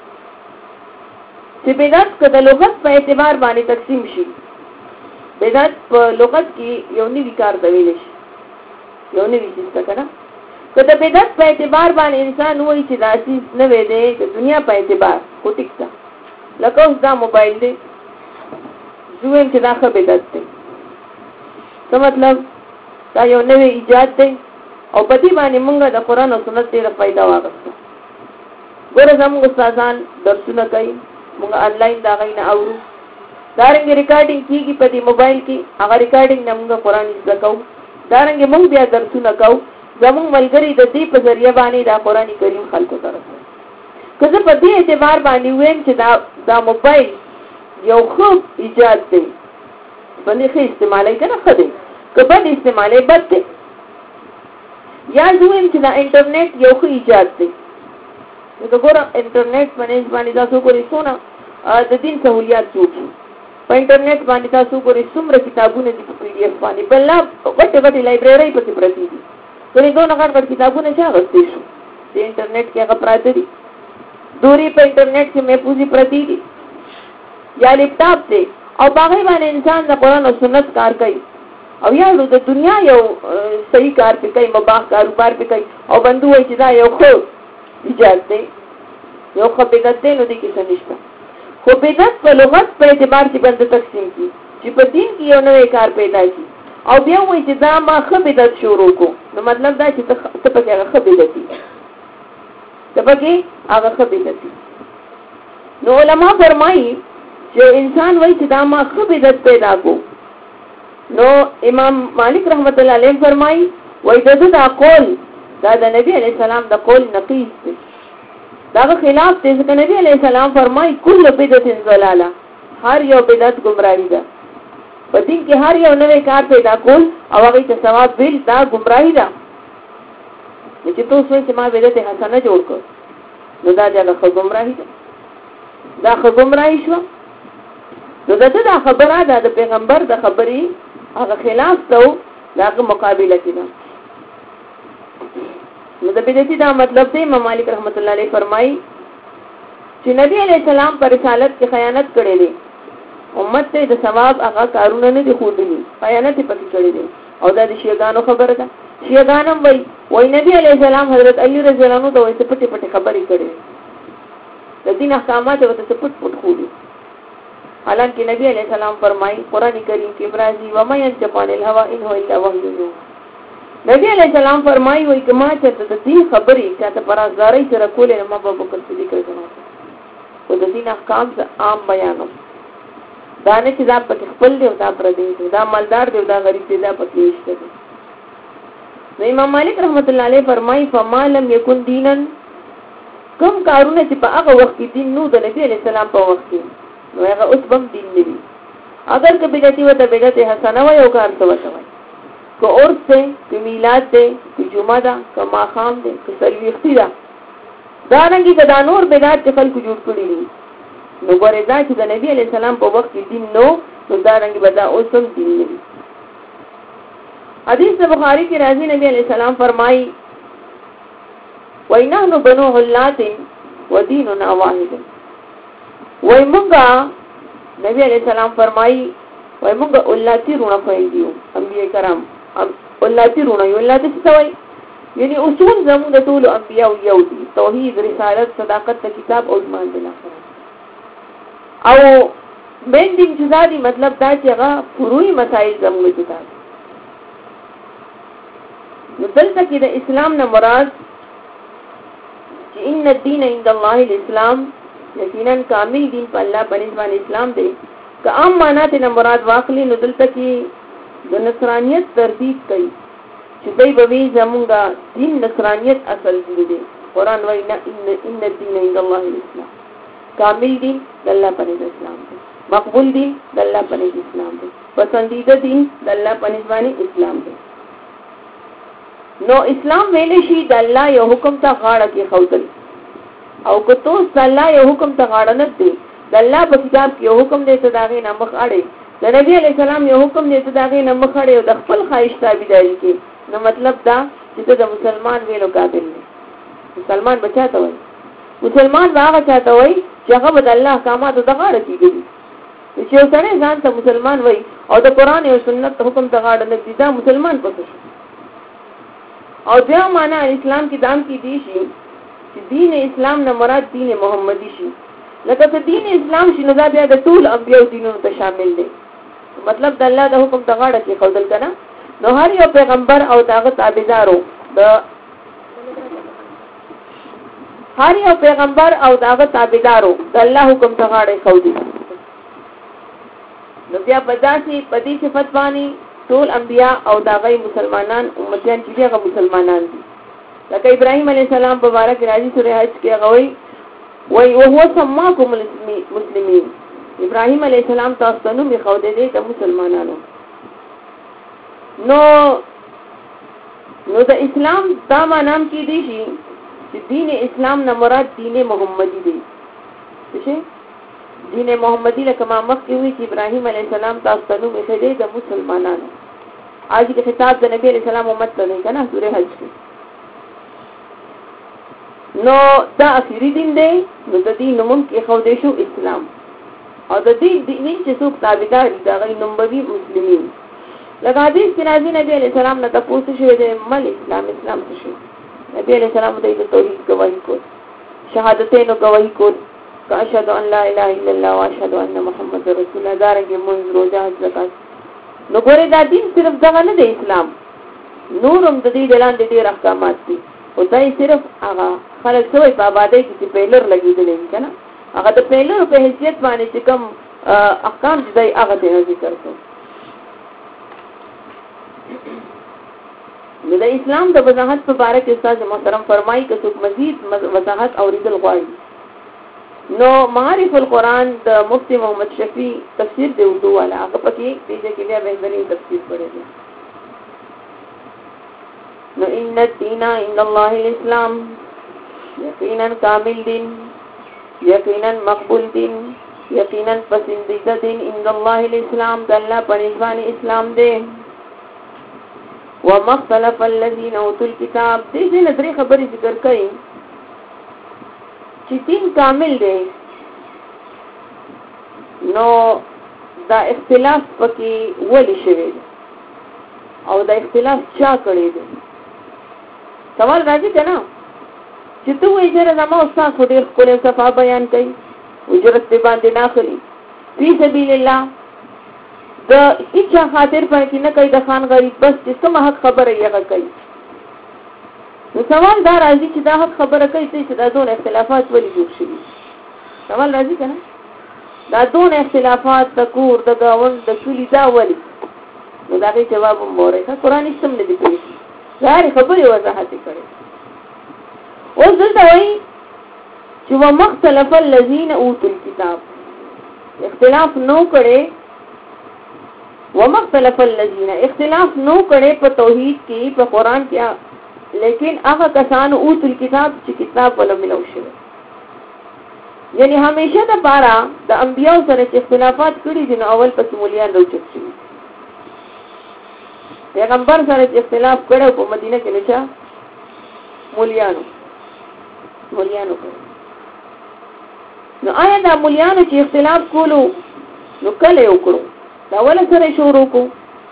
چې بدعت کله لغت په اعتبار باندې تقسیم شي بدعت په لغت کې یو نوی کار دی ویل شي یو نوی څه کنه کله بدعت په اعتبار باندې انسان وایي چې داسې نه وي دی د دنیا په اعتبار خو ټیکتا لکه اوس دا موبایل دی زویم چې دا ښه بدعت دی څه مطلب دا یو نوی ایجاد دی او په دې باندې موږ د قران او سنت ډېره فائدہ واغسته ګوره زموږ استادان درسونه کوي موږ آنلاین دا غي نه اورو دارنګ ریکارډینګ کیږي په دې موبایل کې هغه ریکارډینګ نه موږ قران زده کوو دارنګ موږ بیا درسونه کوو زموږ ملګری د دې په ذریعہ باندې دا قرآن کریم خلکو ته رسوي. که زه په دې اعتبار باندې ویم چې دا موبایل یو ښه ایجاد دی، باندې ښه استعمالوي که نه ښه دی، که بد استعمالوي بد دی. یا زه ویم چې دا انټرنیټ یو ښه ایجاد دی، نو که ګوره انټرنیټ باندې تاسو ګورئ څونه د دین سهولیات جوړ شي. په انټرنیټ باندې تاسو ګورئ څومره کتابونه دي په PDF باندې، بل غټې لایبررۍ پسې پرتې دي. ګورئ دونه غټ کتابونه چا اخیستی شو؟ د انټرنیټ کې هغه پراته دي. دوري په انټرنیټ کې محفوظې پرتې دي یا لیپټاپ دی او په هغې باندې انسان د قرآن او سنت کار کوي او یا د دنیا یو صحیح کار پې کوي، مباح کاروبار پې کوي او بندو وایي چې دا یو ښه ایجاد دی، یو ښه بدعت دی، نو دې کې څه نشته. خو بدعت په لغت په اعتبار چې بنده تقسیم کړي چې په دین کې یو نوی کار پیدا کړي او بیا وایي چې دا ما ښه بدعت شروع کو، نو مطلب دا چې ته پکې هغه ښه بدعت دي، ته پکې هغه ښه بدعت دي. نو علما فرمایي چې انسان وایي چې دا ما ښه بدعت پیدا کو، نو امام مالک رحمت الله علیه فرمایي وایي دا قول دا د نبی علیه السلام د قول نقیض دی، داغه خلاف دی، ځکه نبی علیه السلام فرمایي کل بدعت ضلاله، هر یو بدعت گمراهی ده. په دین کې هر یو نوی کار پیدا کول او هغه ته ثواب ویل دا گمراهی ده. چې تاسو چې ما بدعت حسنه جوړ کړ نو دا ځکه گمراهی ده، دا گمراهی شو. نو دا خبره ده د پیغمبر د خبرې هغه خلاف ته داغه مقابله کړه. نو د بدعتي دا مطلب دی امام مالک رحمت الله علیه فرمایي چې نبی علیہ السلام پر رسالت کې خیانت کړې دي، امت ته د ثواب هغه کارونه نه دي ښودلي، خیانت یې پکې کړې دي او دا د شیعاګانو خبره ده. شیعاګان هم وایي نبی علیہ السلام حضرت علی رضی الله عنه ته وایي پټې پټې خبرې کړې، د دین احکامات ورته پټ پټ ښودي، حالانکه نبی علیہ السلام فرمایي قرآن کریم کې برازي و ما ينطق عن الهوى ان هو الا وحي يوحى. نبی علیہ السلام فرمایي وایي کما چې د دین خبرې چاته پرازګارۍ سره کولې نو ما ابوبکر صدیق رضی الله عنه او د دین احکام عام بیانوم، دا نه چې دا پکې خپل دی او دا پردی دی، دا مالدار دی او دا غریب دی، دا پکې نشته دی. نو امام مالک رحمت الله علیه فرمایي فما لم یکن دینا، کوم کارونه چې په هغه وخت کې دین نو د نبی علیہ السلام په وخت کې نو هغه اوس بم دین نه وي. اگر که بدعتي وته بدعت حسنه وای او کار څه وته وای، که عرس دی، که میلاد دی، که جمعه ده، که ماښام دی، که سلویختي ده، دارنګې که دا نور بدعت چې خلکو جوړ کړي دي نو ګورې دا چې د نبي علیه السلام په وخت کې دین نو نو دارنګې به دا اوس هم دین نه وي. حدیث بخاری کې راځي نبی علیه السلام فرمایي وای نحن بنو علات و دیننا واحد، وای مونږه نبی علیه السلام فرمایي وای مونږه علاتی رونه خویندیو، انبیاء کرام علاتی رونه یو، علاتی څه وایي یعنی اصول زموږ د ټولو انبیاء یو دي، توحید، رسالت، صداقت د کتاب او ایمان بالآخرت. او بین دین جدا دي، مطلب دا چې هغه فروعي مسائل زموږ جدا دي. نو دلته کې د اسلام نه مراد چې ان الدین عند الله الاسلام، یقینا کامل دین په الله باندې اسلام دی. که عام معنا ته مراد واخلي نو دلته کې د نصرانیت تردید کوي چې دوی به وی زمونږه دین نصرانیت اصل دی. قرآن وایي ان الدین عند الله الاسلام، کامل دین د الله باندې اسلام دی، مقبول دین د الله باندې اسلام دی، پسندیده دین د الله باندې اسلام دی. نو اسلام ویلې شي د الله یو حکم ته غاړه کې خوتل، او که تو د الله یو حکم ته غاړه نه دی، د الله په کتاب کې یو حکم دی ته داغې نه مخ اړې، د نبی علیہ السلام یو حکم دی ته داغې نه مخ اړې او د خپل خواهش تابعداري کې، نو مطلب دا چې ته د مسلمان ویلو قابل نه. مسلمان بچا ته وایي، مسلمان هغه چاته وایي چې هغه به د الله احکاماتو ته غاړه کېږي. چې یو سړی ځان ته مسلمان وایي او د قرآن او سنت حکم ته غاړه نه ږدي، دا مسلمان پسې شو. او بیا معنا اسلام کې دام کې دی شي چې دین اسلام نه مراد دین محمدي شي، لکه چې دین اسلام شي نو دا بیا د ټول انبیاء دینونو ته شامل دی. مطلب د الله د حکم ته غاړه کې ښودل کنه، نو هر یو پیغمبر او داغه تابعدارو د هر یو پیغمبر او داغه تابعدارو د الله حکم ته غاړه ښودي. نو بیا په داسې صفت باندې ټول انبیا او داغي مسلمانان امتیان چې هغه مسلمانان دي. لکه ابراهيم عليه السلام مبارک راځي سورې حج کې غوي وای او هو سماكم المسلمين. ابراهيم عليه السلام تاسو ته نوم خو دې د مسلمانانو. نو د اسلام دا نام کې دي چې دین اسلام نه مراد دین محمدي دی. څه دین محمدي لکه ما مخکې وی چې ابراهيم عليه السلام تاسو ته نوم خو دې د مسلمانانو. اج کې خطاب د نبی عليه السلام امت ته دی کنه سورې حج کې. نو دا اخیری دین دی. نو د دین نوم کې خو دې شو اسلام او د دې دین چې څوک تابعدار دي دا غي نوم به مسلمانین. لکه حدیث کې راځي نبی عليه السلام نه تاسو شوی دی مل اسلام څه شو. نبی عليه السلام د توحید گواہی کو شهادتین گواہی کو اشهد ان لا اله الا الله واشهد ان محمد رسول الله دارنګه منځ روزه زکات. نو ګوره دا دین صرف دا نه دی اسلام نورم د دې دلان د دې احکامات دي او دا صرف هغه خلک سوې په آبادی کې پیلر لګیدلې کنه هغه د پیلر په حیثیت باندې چې کوم احکام دي هغه ته ذکر کوي. نو د اسلام د وضاحت په اړه کې استاد محترم فرمایي چې څوک مزید وضاحت اوریدل غواړي نو معارف القرآن د مفتی محمد شفیع تفسیر دی اردو والا هغه پکې دې کې بیا بهترین تفسیر پڑھے دي. نو ان الدین عند الله الاسلام یقینا کامل دین یقینا مقبول دین یقینا پسندیده دین عند الله الاسلام د الله په نسبت اسلام دی. ومختلف الذين اوتوا الكتاب دې نظر خبرې ذکر کړي چې دین کامل دی نو دا اختلاف پکې ولې شوی او دا اختلاف چا کړی دی. سوال راځي کنه چې ته وایې چې زموږ استاد خو ډېر ښکلی صفا بیان کوي اجرت دې باندې نه اخلي فی سبیل الله د هیڅ خاطر پر کې نه کوي د خان غریب بس چې کوم حق خبره یې کوي. نو سوال دا راځي چې دا حق خبره کوي چې دا ډول اختلافات ولې جوړ شوي. سوال راځي کنه دا ډول اختلافات د کور د گاوند د کلی دا ولې نو دا غي جواب مورې ښه قرآن سم نه دی کوي ظاهر خبره وضاحت کړي. اوس دلته وایي چې ومختلف الذين اوتوا الكتاب اختلاف نو کړي ومختلف الذين اختلاف نو کړي په توحید کې په قرآن کې لیکن هغه کسان اوتل کتاب چې کتاب ولا ملو شوی یعنی همیشه د بارا د انبیاء سره چې اختلافات کړي دي نو اول پس مولیان راوچت شي. پیغمبر سره چې اختلاف کړو په مدینه کې نشه مولیانو کړو. نو آیا دا مولیانو چې اختلاف کولو نو کله وکړو دا ولا سره شروع کو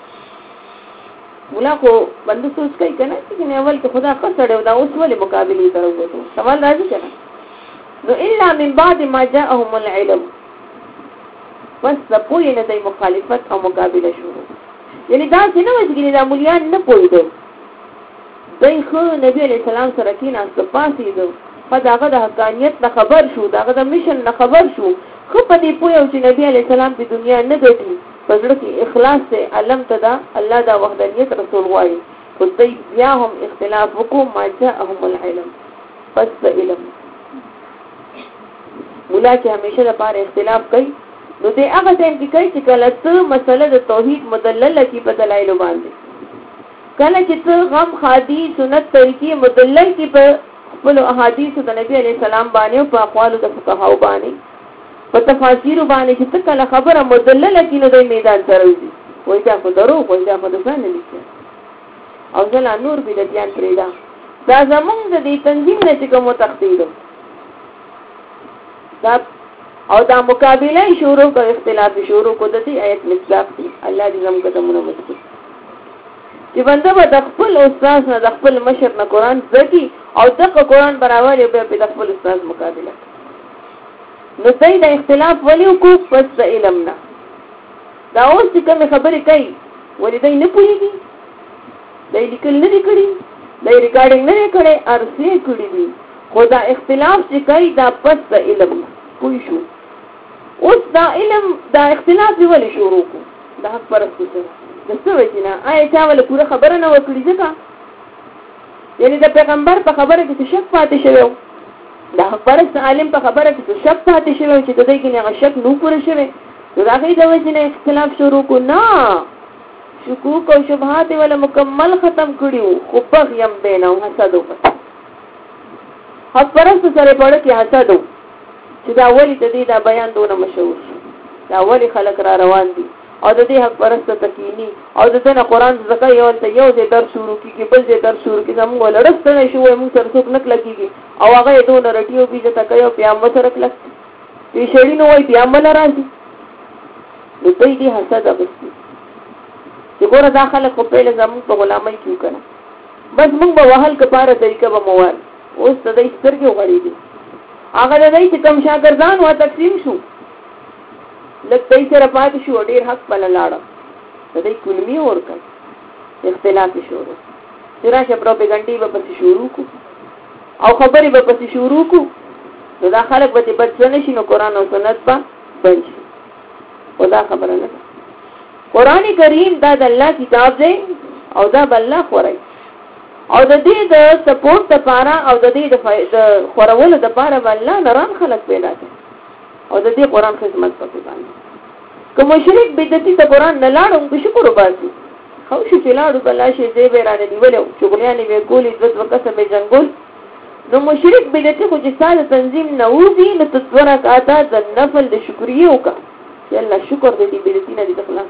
مولا کو بند سوچ کوي کنه چې نه اول کې خدا خسړ دا اوس ولې مقابله کوي. سوال راځي کنه نو الا من بعد ما جاءهم العلم بس پوی نه د مخالفت او مقابله شروع یعنی دا چې نو چې دا مولیان نه پویدو دای خو نبی علیہ السلام سره کې نه پاسې دو په داغه د حقانیت نه خبر شو داغه د میشن نه خبر شو خو په دې پوی او چې نبی علیہ السلام په دنیا نه ګټي پزړه کې اخلاص سے علم تدا الله دا وحدانیت رسول وایي خو دې بیا هم اختلاف وکړو ما جاءهم العلم پس علم مولا چې همیشه لپاره اختلاف کوي نو دې هغه ټیم کې کوي چې کله څه مسله د توحید مدلل کی په دلایل باندې کله چې څه غم خادي سنت طریقې مدلل کی په خپل احادیث د نبی علی السلام باندې او په اقوال د فقهاو باندې په تفاسیر باندې چې کله خبره مدلله کینو د میدان سره وي وای دا خو درو وای دا خو د ځان لیکي او ځلا نور بدعتيان پرېدا دا زمونږ د دې تنظیم نه چې کوم تخدید دا او دا مقابله شروع کو اختلاف شروع کو د دې آیت مصداق دي الله دې زموږ قدمونه مضبوط چې بنده به د خپل استاد نه د خپل مشر نه قران زکی او دغه قران برابر به د خپل استاد مقابله نو دای د اختلاف ولیو کو پس د علم نه دا اوس چې کوم خبرې کوي ولې دای نه پوهیږي دای لیکل نه کړي دای ریکارډینګ نه کړي ارسي کړي دي خو دا اختلاف چې کوي دا پس د علم کوئی شو اوس دا علم دا اختلاف ولې شروع کو دا حق پرستو سره دسته وجنا آیا چا ول پوره خبره نه وکړي ځکه یعنی د پیغمبر په خبره کې شک پاتې شوی دا پرست عالم په خبره کې شک پاتې شوی چې د دې کې نه شک نو پوره شوی نو دا غي د وجنه اختلاف شروع کو نه شکوک او شبهات ولا مکمل ختم کړیو خو په یم بینو حسد وکړه حق پرست سره پړ کې حسد چې دا ولی د دې دا بیان دونه مشهور دا ولی خلک را روان دي او د دې حق پرست تکینی او د دې قرآن زکه یو ته یو دې در شروع کیږي بل دې در شروع کیږي موږ لړستنه شو موږ سره څوک نکله کیږي او هغه دونه رټیو بي ته کوي پیغمبر سره کلک دې شړی نو وای پیغمبر راځي نو دې حسد اغستی چې ګوره دا خلک په پیله زموږ په غلامۍ کې وکړه بس موږ به وهل کپاره طریقه به موال اوس د دې سترګې وغړې دي هغه د دې چې کم شاګردان وا تقسیم شو لکه دې سره پاتې شو ډېر حق بل لاړ د دې کلمي ورکړ اختلاف شروع راشه پروپاګاندا به پس شروع کو او خبرې به پس شروع کو دا خلک به بچنه شي نو قران او سنت په بنځ خدا خبره نه قران کریم دا د الله کتاب دی او دا بل الله خوري او د دې د سپورټ لپاره او د دې د خورولو لپاره بل الله نران خلک پیدا کړي او د دې قران خدمت کوي باندې کوم مشرک بدعتي ته قران نه لاړو په شکر وباسي خو شي چې لاړو بل شي دې به را نیولې چغلیانې به کولې د وکړه به جنگول نو مشرک بدعتي خو چې ساده تنظیم نه وځي نو تطورا کاته د نفل د شکرې وکړه چې الله شکر دې بدعتي نه دې خلاص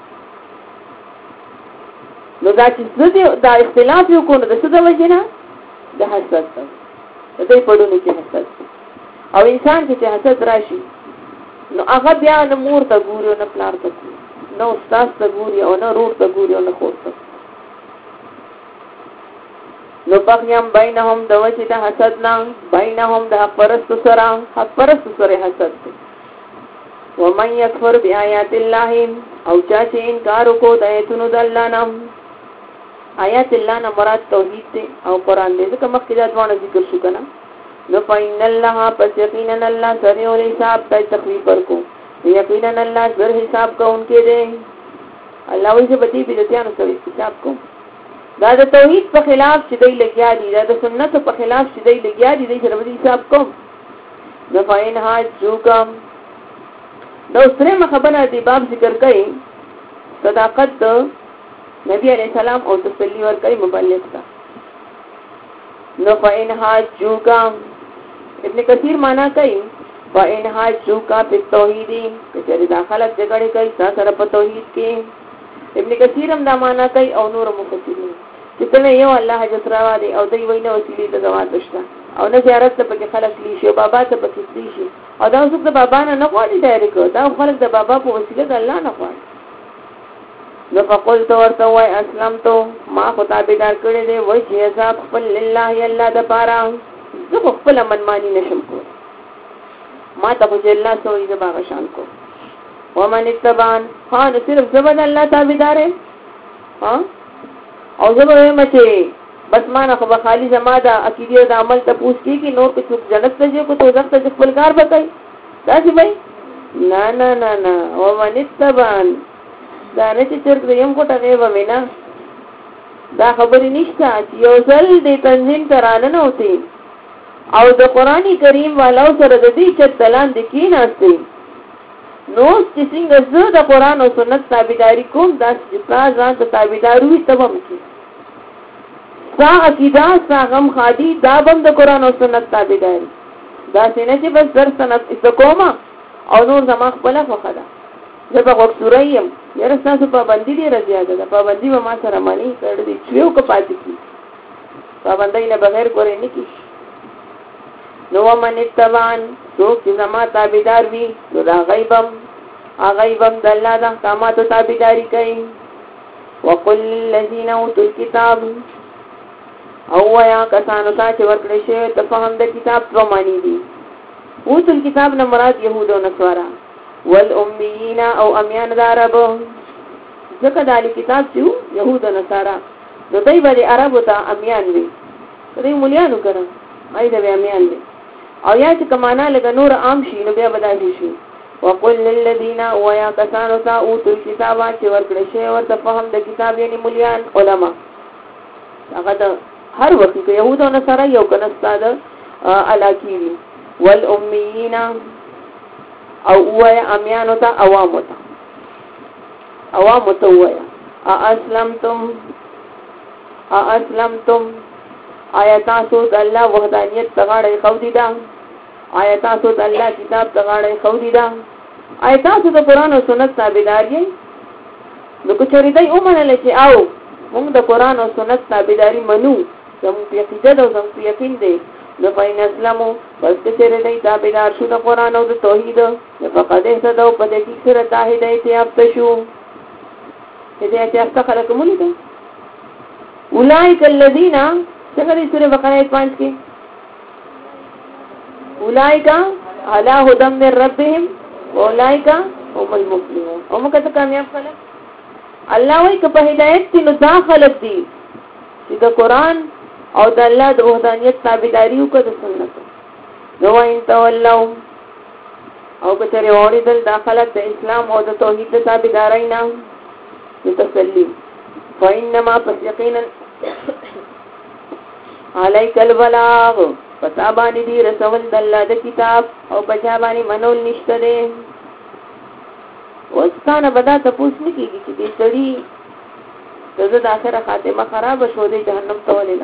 نو دا چې دا اختلاف یو کو نو د څه د وجنه د حسد دې پړونی کې حسد او انسان کې چې حسد راشي نو هغه بیا نه مور ته ګوري او نه پلار ته ګوري نو استاد ته ګوري او نه رور ته ګوري او نه خور ته نو بغیم بینهم د وجه د حسد نه بینهم د حق پرست سره حسد دی ومن یکفر بیاات الله او چا چې انکار وکړي د ایتونو د الله نه آیات الله نه مراد توحید دی او قران دی ځکه مخکې دا ځوان ذکر شو کنه نو فإن الله پس یقینا الله سریع الحساب ته تخفیف ورکو یقینا الله سر حساب کوونکی دی الله وایي چې بدی بدعتانو سره حساب کو دا د توحید په خلاف چې دی لګیا دي دا د سنت په خلاف چې دی لګیا دي سره بدی حساب کوم نو فإن حاجوکم دا سره خبره دی باب ذکر کړي صداقت نبی علیہ السلام او تسلی ورکړي مبلغ تا نو فإن حاجوکا ابن کثیر معنا کوي فإن حاجوکا په توحید کې داخله جګړه کوي سره په توحید کې ابن کثیر هم دا معنا کوي او نور مفسرین چې ته یو الله حضرت راو دی او دوی وینه وسیله د جواب دشته او نه زیارت ته پکې خلک لیشي او بابا ته پکې لیشي او دا اوس د بابا نه غواړي ډایرکټ دا خلک د بابا په وسیله د الله نه غواړي نو فقلت ورته وای اسلمتو ما خدابدار کړی دی وای چې حساب خپل لله الله د پاره زه خپل منمانی نشم کول ما ته خو الله سوې د باغ شان کو ومن اتبعن خان صرف زبد الله تابعدار ها او زبر مچې بس ما نه خو خالی زما د عقیده د عمل ته پوښ کیږي نور په څوک جنت ته جو کو تو ځکه چې خپل کار وکړي دا چې وای نه ومن اتبعن دا نه چې چرګ دیم کوټه دی وینا دا خبرې نشته چې یو ځل د تنظیم ترانه نه وتی او د قرآنی کریم والو سره د دې چې تلان د کیناسته نو چې څنګه زه د قرآن او سنت تابعداري کوم دا چې ځان ته تابعداري تبم کی سا عقیده سا غم خادي دا بم د قرآن او سنت تابعداري دا څنګه چې بس در سنت استقامه او نور زما خپل فخدا زه په وخت سوریم یاره تاسو پابندی دی راځي دا پابندی به ما سره مانی کړ دي چې یو کو پاتې کی پابندی نه بغیر کورې نه کی نو ومن اتبعن څوک چې زما تابعدار وي نو دا غیبم د الله د احکاماتو تابعداري کوي وقل للذین اوتوا الكتاب او یا کسانو ته چې ورکړی شوی ته فهم د کتاب په معنی دي اوتوا الكتاب نه مراد يهود او نصارا والأميين او امیان د عربو ځکه د کتاب چې يهود او نصارا نو دوی باندې عربو ته امیان وي دوی مليانو کړه اې د امیان وي او یا چې کمانا لګ نور عام شي نو بیا بدایي شي وقل للذین ویا کسانو ته اوتو کتابا چې ورکړی شوی ورته فهم د کتاب یعنی ملیان علما هغه د هر وخت کې یهود او نصارا یو کنه استاد الاکیری والامیین او ویا امیانو ته عوامو ته ویا اسلمتم آیا تاسو د الله وحدانیت تغاړې خو دي دا آیا تاسو د الله کتاب تغاړې خو دي دا آیا تاسو د قران او سنت تابعدار یې نو که چېرې دای اومنل چې او موږ د قران او سنت تابعداري منو زموږ په عقیده او زموږ په یقین دی نو پاین اسلامو پس که چېرې دای تابعدار شو د قران او د توحید نو فقط اهتدوا په دې کې سره د هدایت یافت شو هدایت یافت خلک مونږ دي اولئک الذین څنګه دې سورې بقره 5 کې اولئک علی هدى من ربهم اولئک هم المفلحون او موږ ته کامیاب خلک الله وايي که په هدایت کې نو دا خلک دي چې د قران او د الله د وحدانیت تابعداري وکړي د سنت نو وایي تولوا او که چېرې اوریدل دا خلک د اسلام او د توحید د تابعداري نه تسلیم فإنما یقینا علیک البلاغ پتا باندې دی رسول د الله د کتاب او بچا باندې منول نشته ده اوس کانه بدا ته پوښ نه کیږي چې دې سړي دغه د اخره خاتمه خراب شو دی جهنم ته ولېلا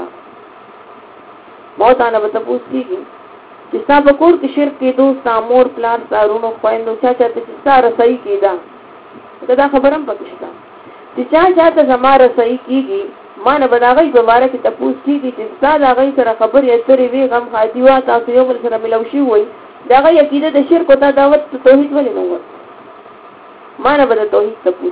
موت نه به ته پوښ کیږي چې تاسو کور کې شرک کې دوست امور پلان سارونو خويندو چا چاته چې ساره صحیح کیدا دا خبرم پکښتا چې چا ته زماره صحیح کیږي ما نه بداغی مبارک ته پوښ کیږي چې استاد هغه سره خبرې اترې وی غم خادي وا تاسو یو بل سره ملوشي وای داغه عقیده د شرک او دعوت توحید ولې نه و ما نه بد توحید ته پوښ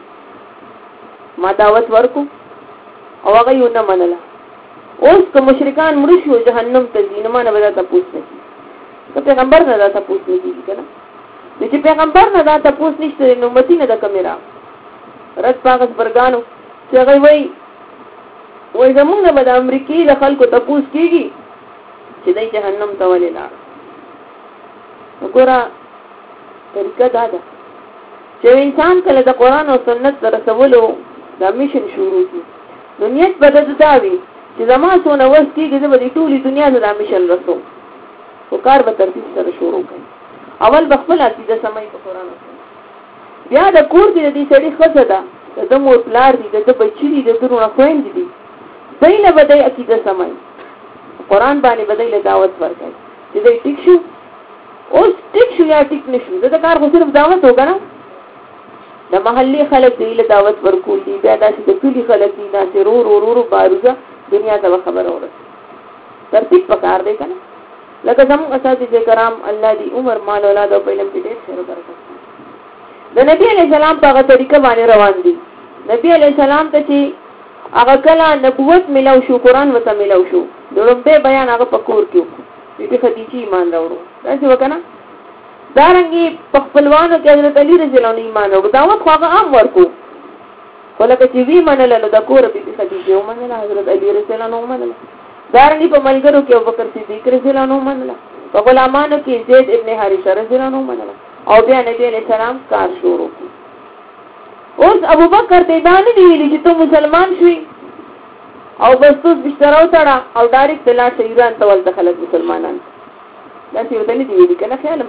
ما دعوت ورکو او هغه یو نه منله اوس که مشرکان مړ شو جهنم ته ځي نو ما نه بد ته پوښ نه کی پیغمبر نه دا ته پوښ نه کیږي کنه چې پیغمبر نه دا ته پوښ نشته نو متي نه د کمیرا رات پاغس برګانو چې هغه وای زمونږ به د امریکای د خلکو تپوس کیږي چې دای جهنم ته ولې لاړ وګوره طریقه دا ده چې انسان کله د قران او سنت سره رسولو دا میشن شروع کی نو نیت بدل داوي چې زما څونه وس کیږي چې د ټولي دنیا ته دا میشن رسو او کار به ترتیب سره شروع کړي اول بخپل عقیده سمای په قران او سنت بیا د کور کې د دې سړي خزه ده د مور پلار دي د بچی دي د درونه خويند دي دینه بدای عقیده سمای قران باندې بدایله دعوت ورکړي چې دې ټیک شو اوس ټیک شو یا ټیک نشو دا کار خو صرف دعوت وکړه د محلي خلک دې له دعوت ورکول دي بیا داسې د کلی خلک دي ناسې رو باروزه دنیا ته خبر اورس ترتیب پکار دی کنه لکه زموږ اساتذه کرام الله دې عمر مال اولاد او علم دې ډېر خیر برکت د نبی علیہ السلام په طریقه باندې روان دي نبی علیہ السلام ته چې هغه کله نبوت ملو شو قران وته ملو شو درومبه بیان هغه پکور کیو بیبي خدیجه ایمان راوړو دا څه وکنه دارنګي په خپلوانو کې حضرت علی رضی الله عنه ایمان راوړو دعوت خو هغه عام ورکو ولکه چې وی منل له د کور بیبي خدیجه ومنل حضرت علی رضی الله عنه ومنل دارنګي په ملګرو کې ابوبکر صدیق رضی الله عنه ومنل په غلامانو کې زید ابن حارثه رضی الله عنه ومنل او بیا نبی علیہ السلام کار شروع کړ اوس ابوبکر ته دا نه دی ویلي چې ته مسلمان شوی او بس تو بستر او تړه او ډایرکټ لاړ شې ایران ته ول خلک مسلمانان دا څه وته نه دی ویلي کنه خیالم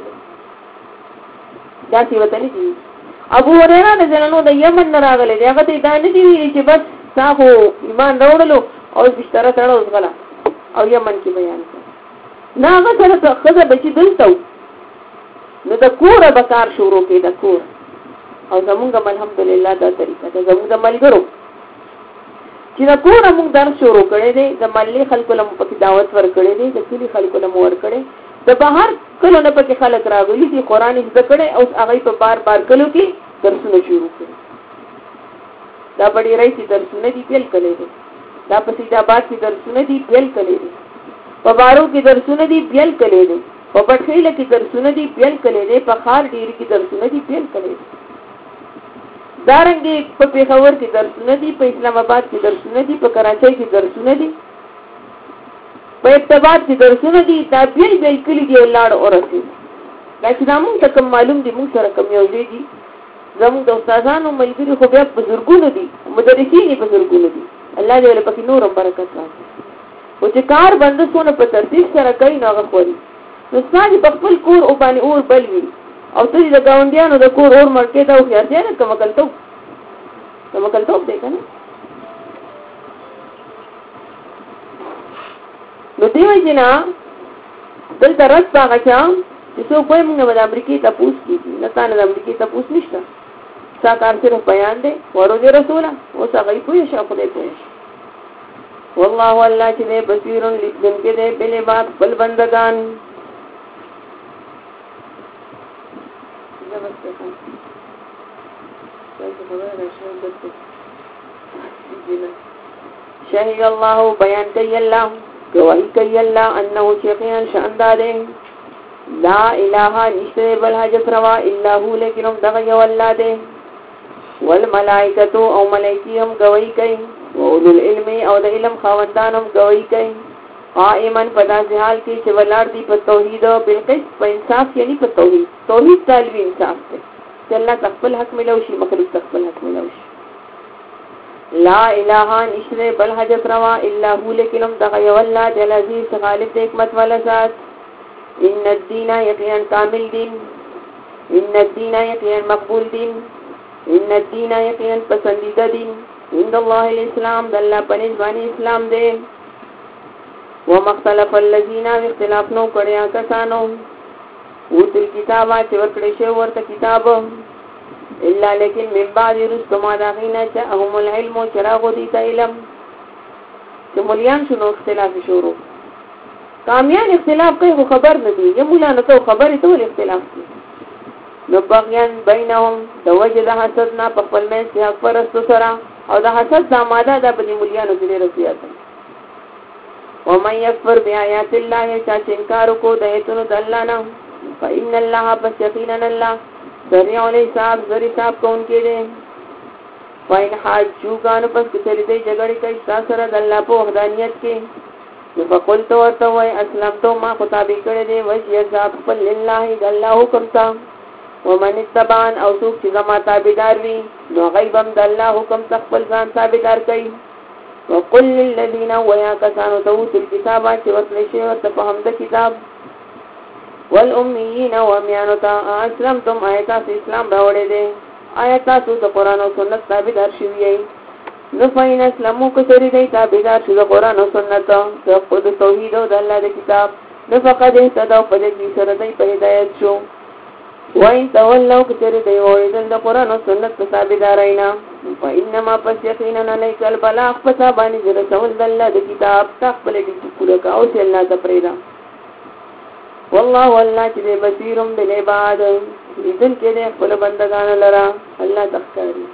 دا څه وته نه دی ابو هريره رضی الله عنه د یمن نه راغلی دی هغه ته دا نه دی ویلي چې بس تاسو ایمان راوړلو او بستر تړه اوس غلا او یمن کې بیان کړ نه هغه سره خزه بچی دلته نو د کوره بکار شروع کې د کور او زمونږ الحمدلله دا طریقه ده زمونږ ملګرو چې د کوره موږ درس شروع کړی دی د ملي خلکو له په دعوت ور کړی دی د کلی خلکو له ور کړی د بهر کله نه پکې خلک راغلي دي قران یې زده کړي او هغه په بار کلو کې درسونه شروع کړي دا بډې راځي درسونه دي پیل کړي دي دا په سیداباد کې درسونه دي پیل کړي دي په بارو کې درسونه دي پیل کړي دي په پټخیله کې درسونه دي پیل کړي دي په خار ډیر کې درسونه دي پیل کړي دي دارنګي په پیښور کې درسونه دي په اسلام آباد کې درسونه دي په کراچۍ کې درسونه دي په اتباع کې درسونه دي دا بیل کلی دی لاړ اورسي چې دا موږ ته کوم معلوم دي موږ سره کوم یو ځای دي زموږ د استادانو ملګري خو بیا بزرګونه دي مدرسین یې بزرګونه دي الله دې له پکې نور برکت راکړي او چې کار بندسونه په ترتیب سره کوي نو هغه خوري نو ستاسو په خپل کور او باندې اور بل وي او ته د گاونډیانو د کور اور مرکې ته خو ځای نه کوم کلتوب دی کنه نو دی وایي نه دلته رات هغه چې څوک وایي موږ د امریکای تاسو کیږي نه تاسو د امریکای تاسو نشته څا کار صرف بیان دی ورته رسوله او څنګه یې پوهه شو خدای پوهه والله والله چې دې بصیر لیدن کې دې بل بات بل بندگان شهد الله بیان کوي الله گواہی کوي الله انه شيخيا شاندار لا اله نشته بل حاجت روا الا هو لیکن دغه یو الله دی والملائکه او ملائکه هم گواہی کوي اولو العلم او د علم خاوندان هم گواہی کوي قائما پداسې حال کې چې ولار دی په توحید او بالقسط په انصاف یعنی په توحید طالب انصاف دی چې الله تخپل حق ملوشي مخلوق تخپل حق ملوشي لا اله نشته بل حاجت روا الا هو لیکن دغه یو الله جل عزیز غالب د حکمت والا ذات ان الدين يقين كامل دين ان الدين يقين مقبول دين ان الدين يقين پسندیده دين عند الله الاسلام د الله په نسبت اسلام دی ومختلف الذين اختلاف نو کړیا کسانو اوتل کتابه چې ورکړې شو ورته کتاب الا لیکن من بعد رستما داغینا چاهم العلم چراغ دي ته علم چې مليان شنو اختلاف شروع کامیان اختلاف کوي خو خبر نه دي یم مولا نه تو خبرې ټول اختلاف دي نو بغیان بینهم د وجه د حسد نه په خپل منځ کې حق پرستو سره او د حسد د ماده د بني مليانو کې رسیات ومن يكفر بآيات الله چې انکار کو د ایتونو د الله نه فإن الله بشقينا الله سریع الحساب زری حساب کوونکی دی فإن حاجوکانو پس کچری دی جګړې کوي تاسو سره د الله په وحدانیت کې نو فقلت وتوي اسلمت ما خطابې کړې دی وجه ذات خپل لله د الله حکم ته ومن اتبعن او څوک چې زما تابعدار وي نو غیبم د الله حکم ته خپل ځان تابعدار کوي وقل للذین ويا کسانو توت الكتاب چې ورته شي ورته فهم د کتاب والاميين واميانو ته اسلمتم آیات اسلام راوړې دي آیات تاسو د قران او سنت تابعدار شوي نو فین اسلامو کچری دی تابعدار شو د قران او سنت ته خود توحید او د الله د کتاب نو فقط اهتدوا په دې سره دی په هدایت شو وای تولوا کچری دی وای د قران او سنت تابعدارینا فإنما پس یقینا علیک البلاغ پس باندې رسول د الله د کتاب تخبل دې پوره کا او چې الله ته پریدا والله والله چې بصیرم بالعباد اذن کې دې خپل بندگان لرا الله تخکاری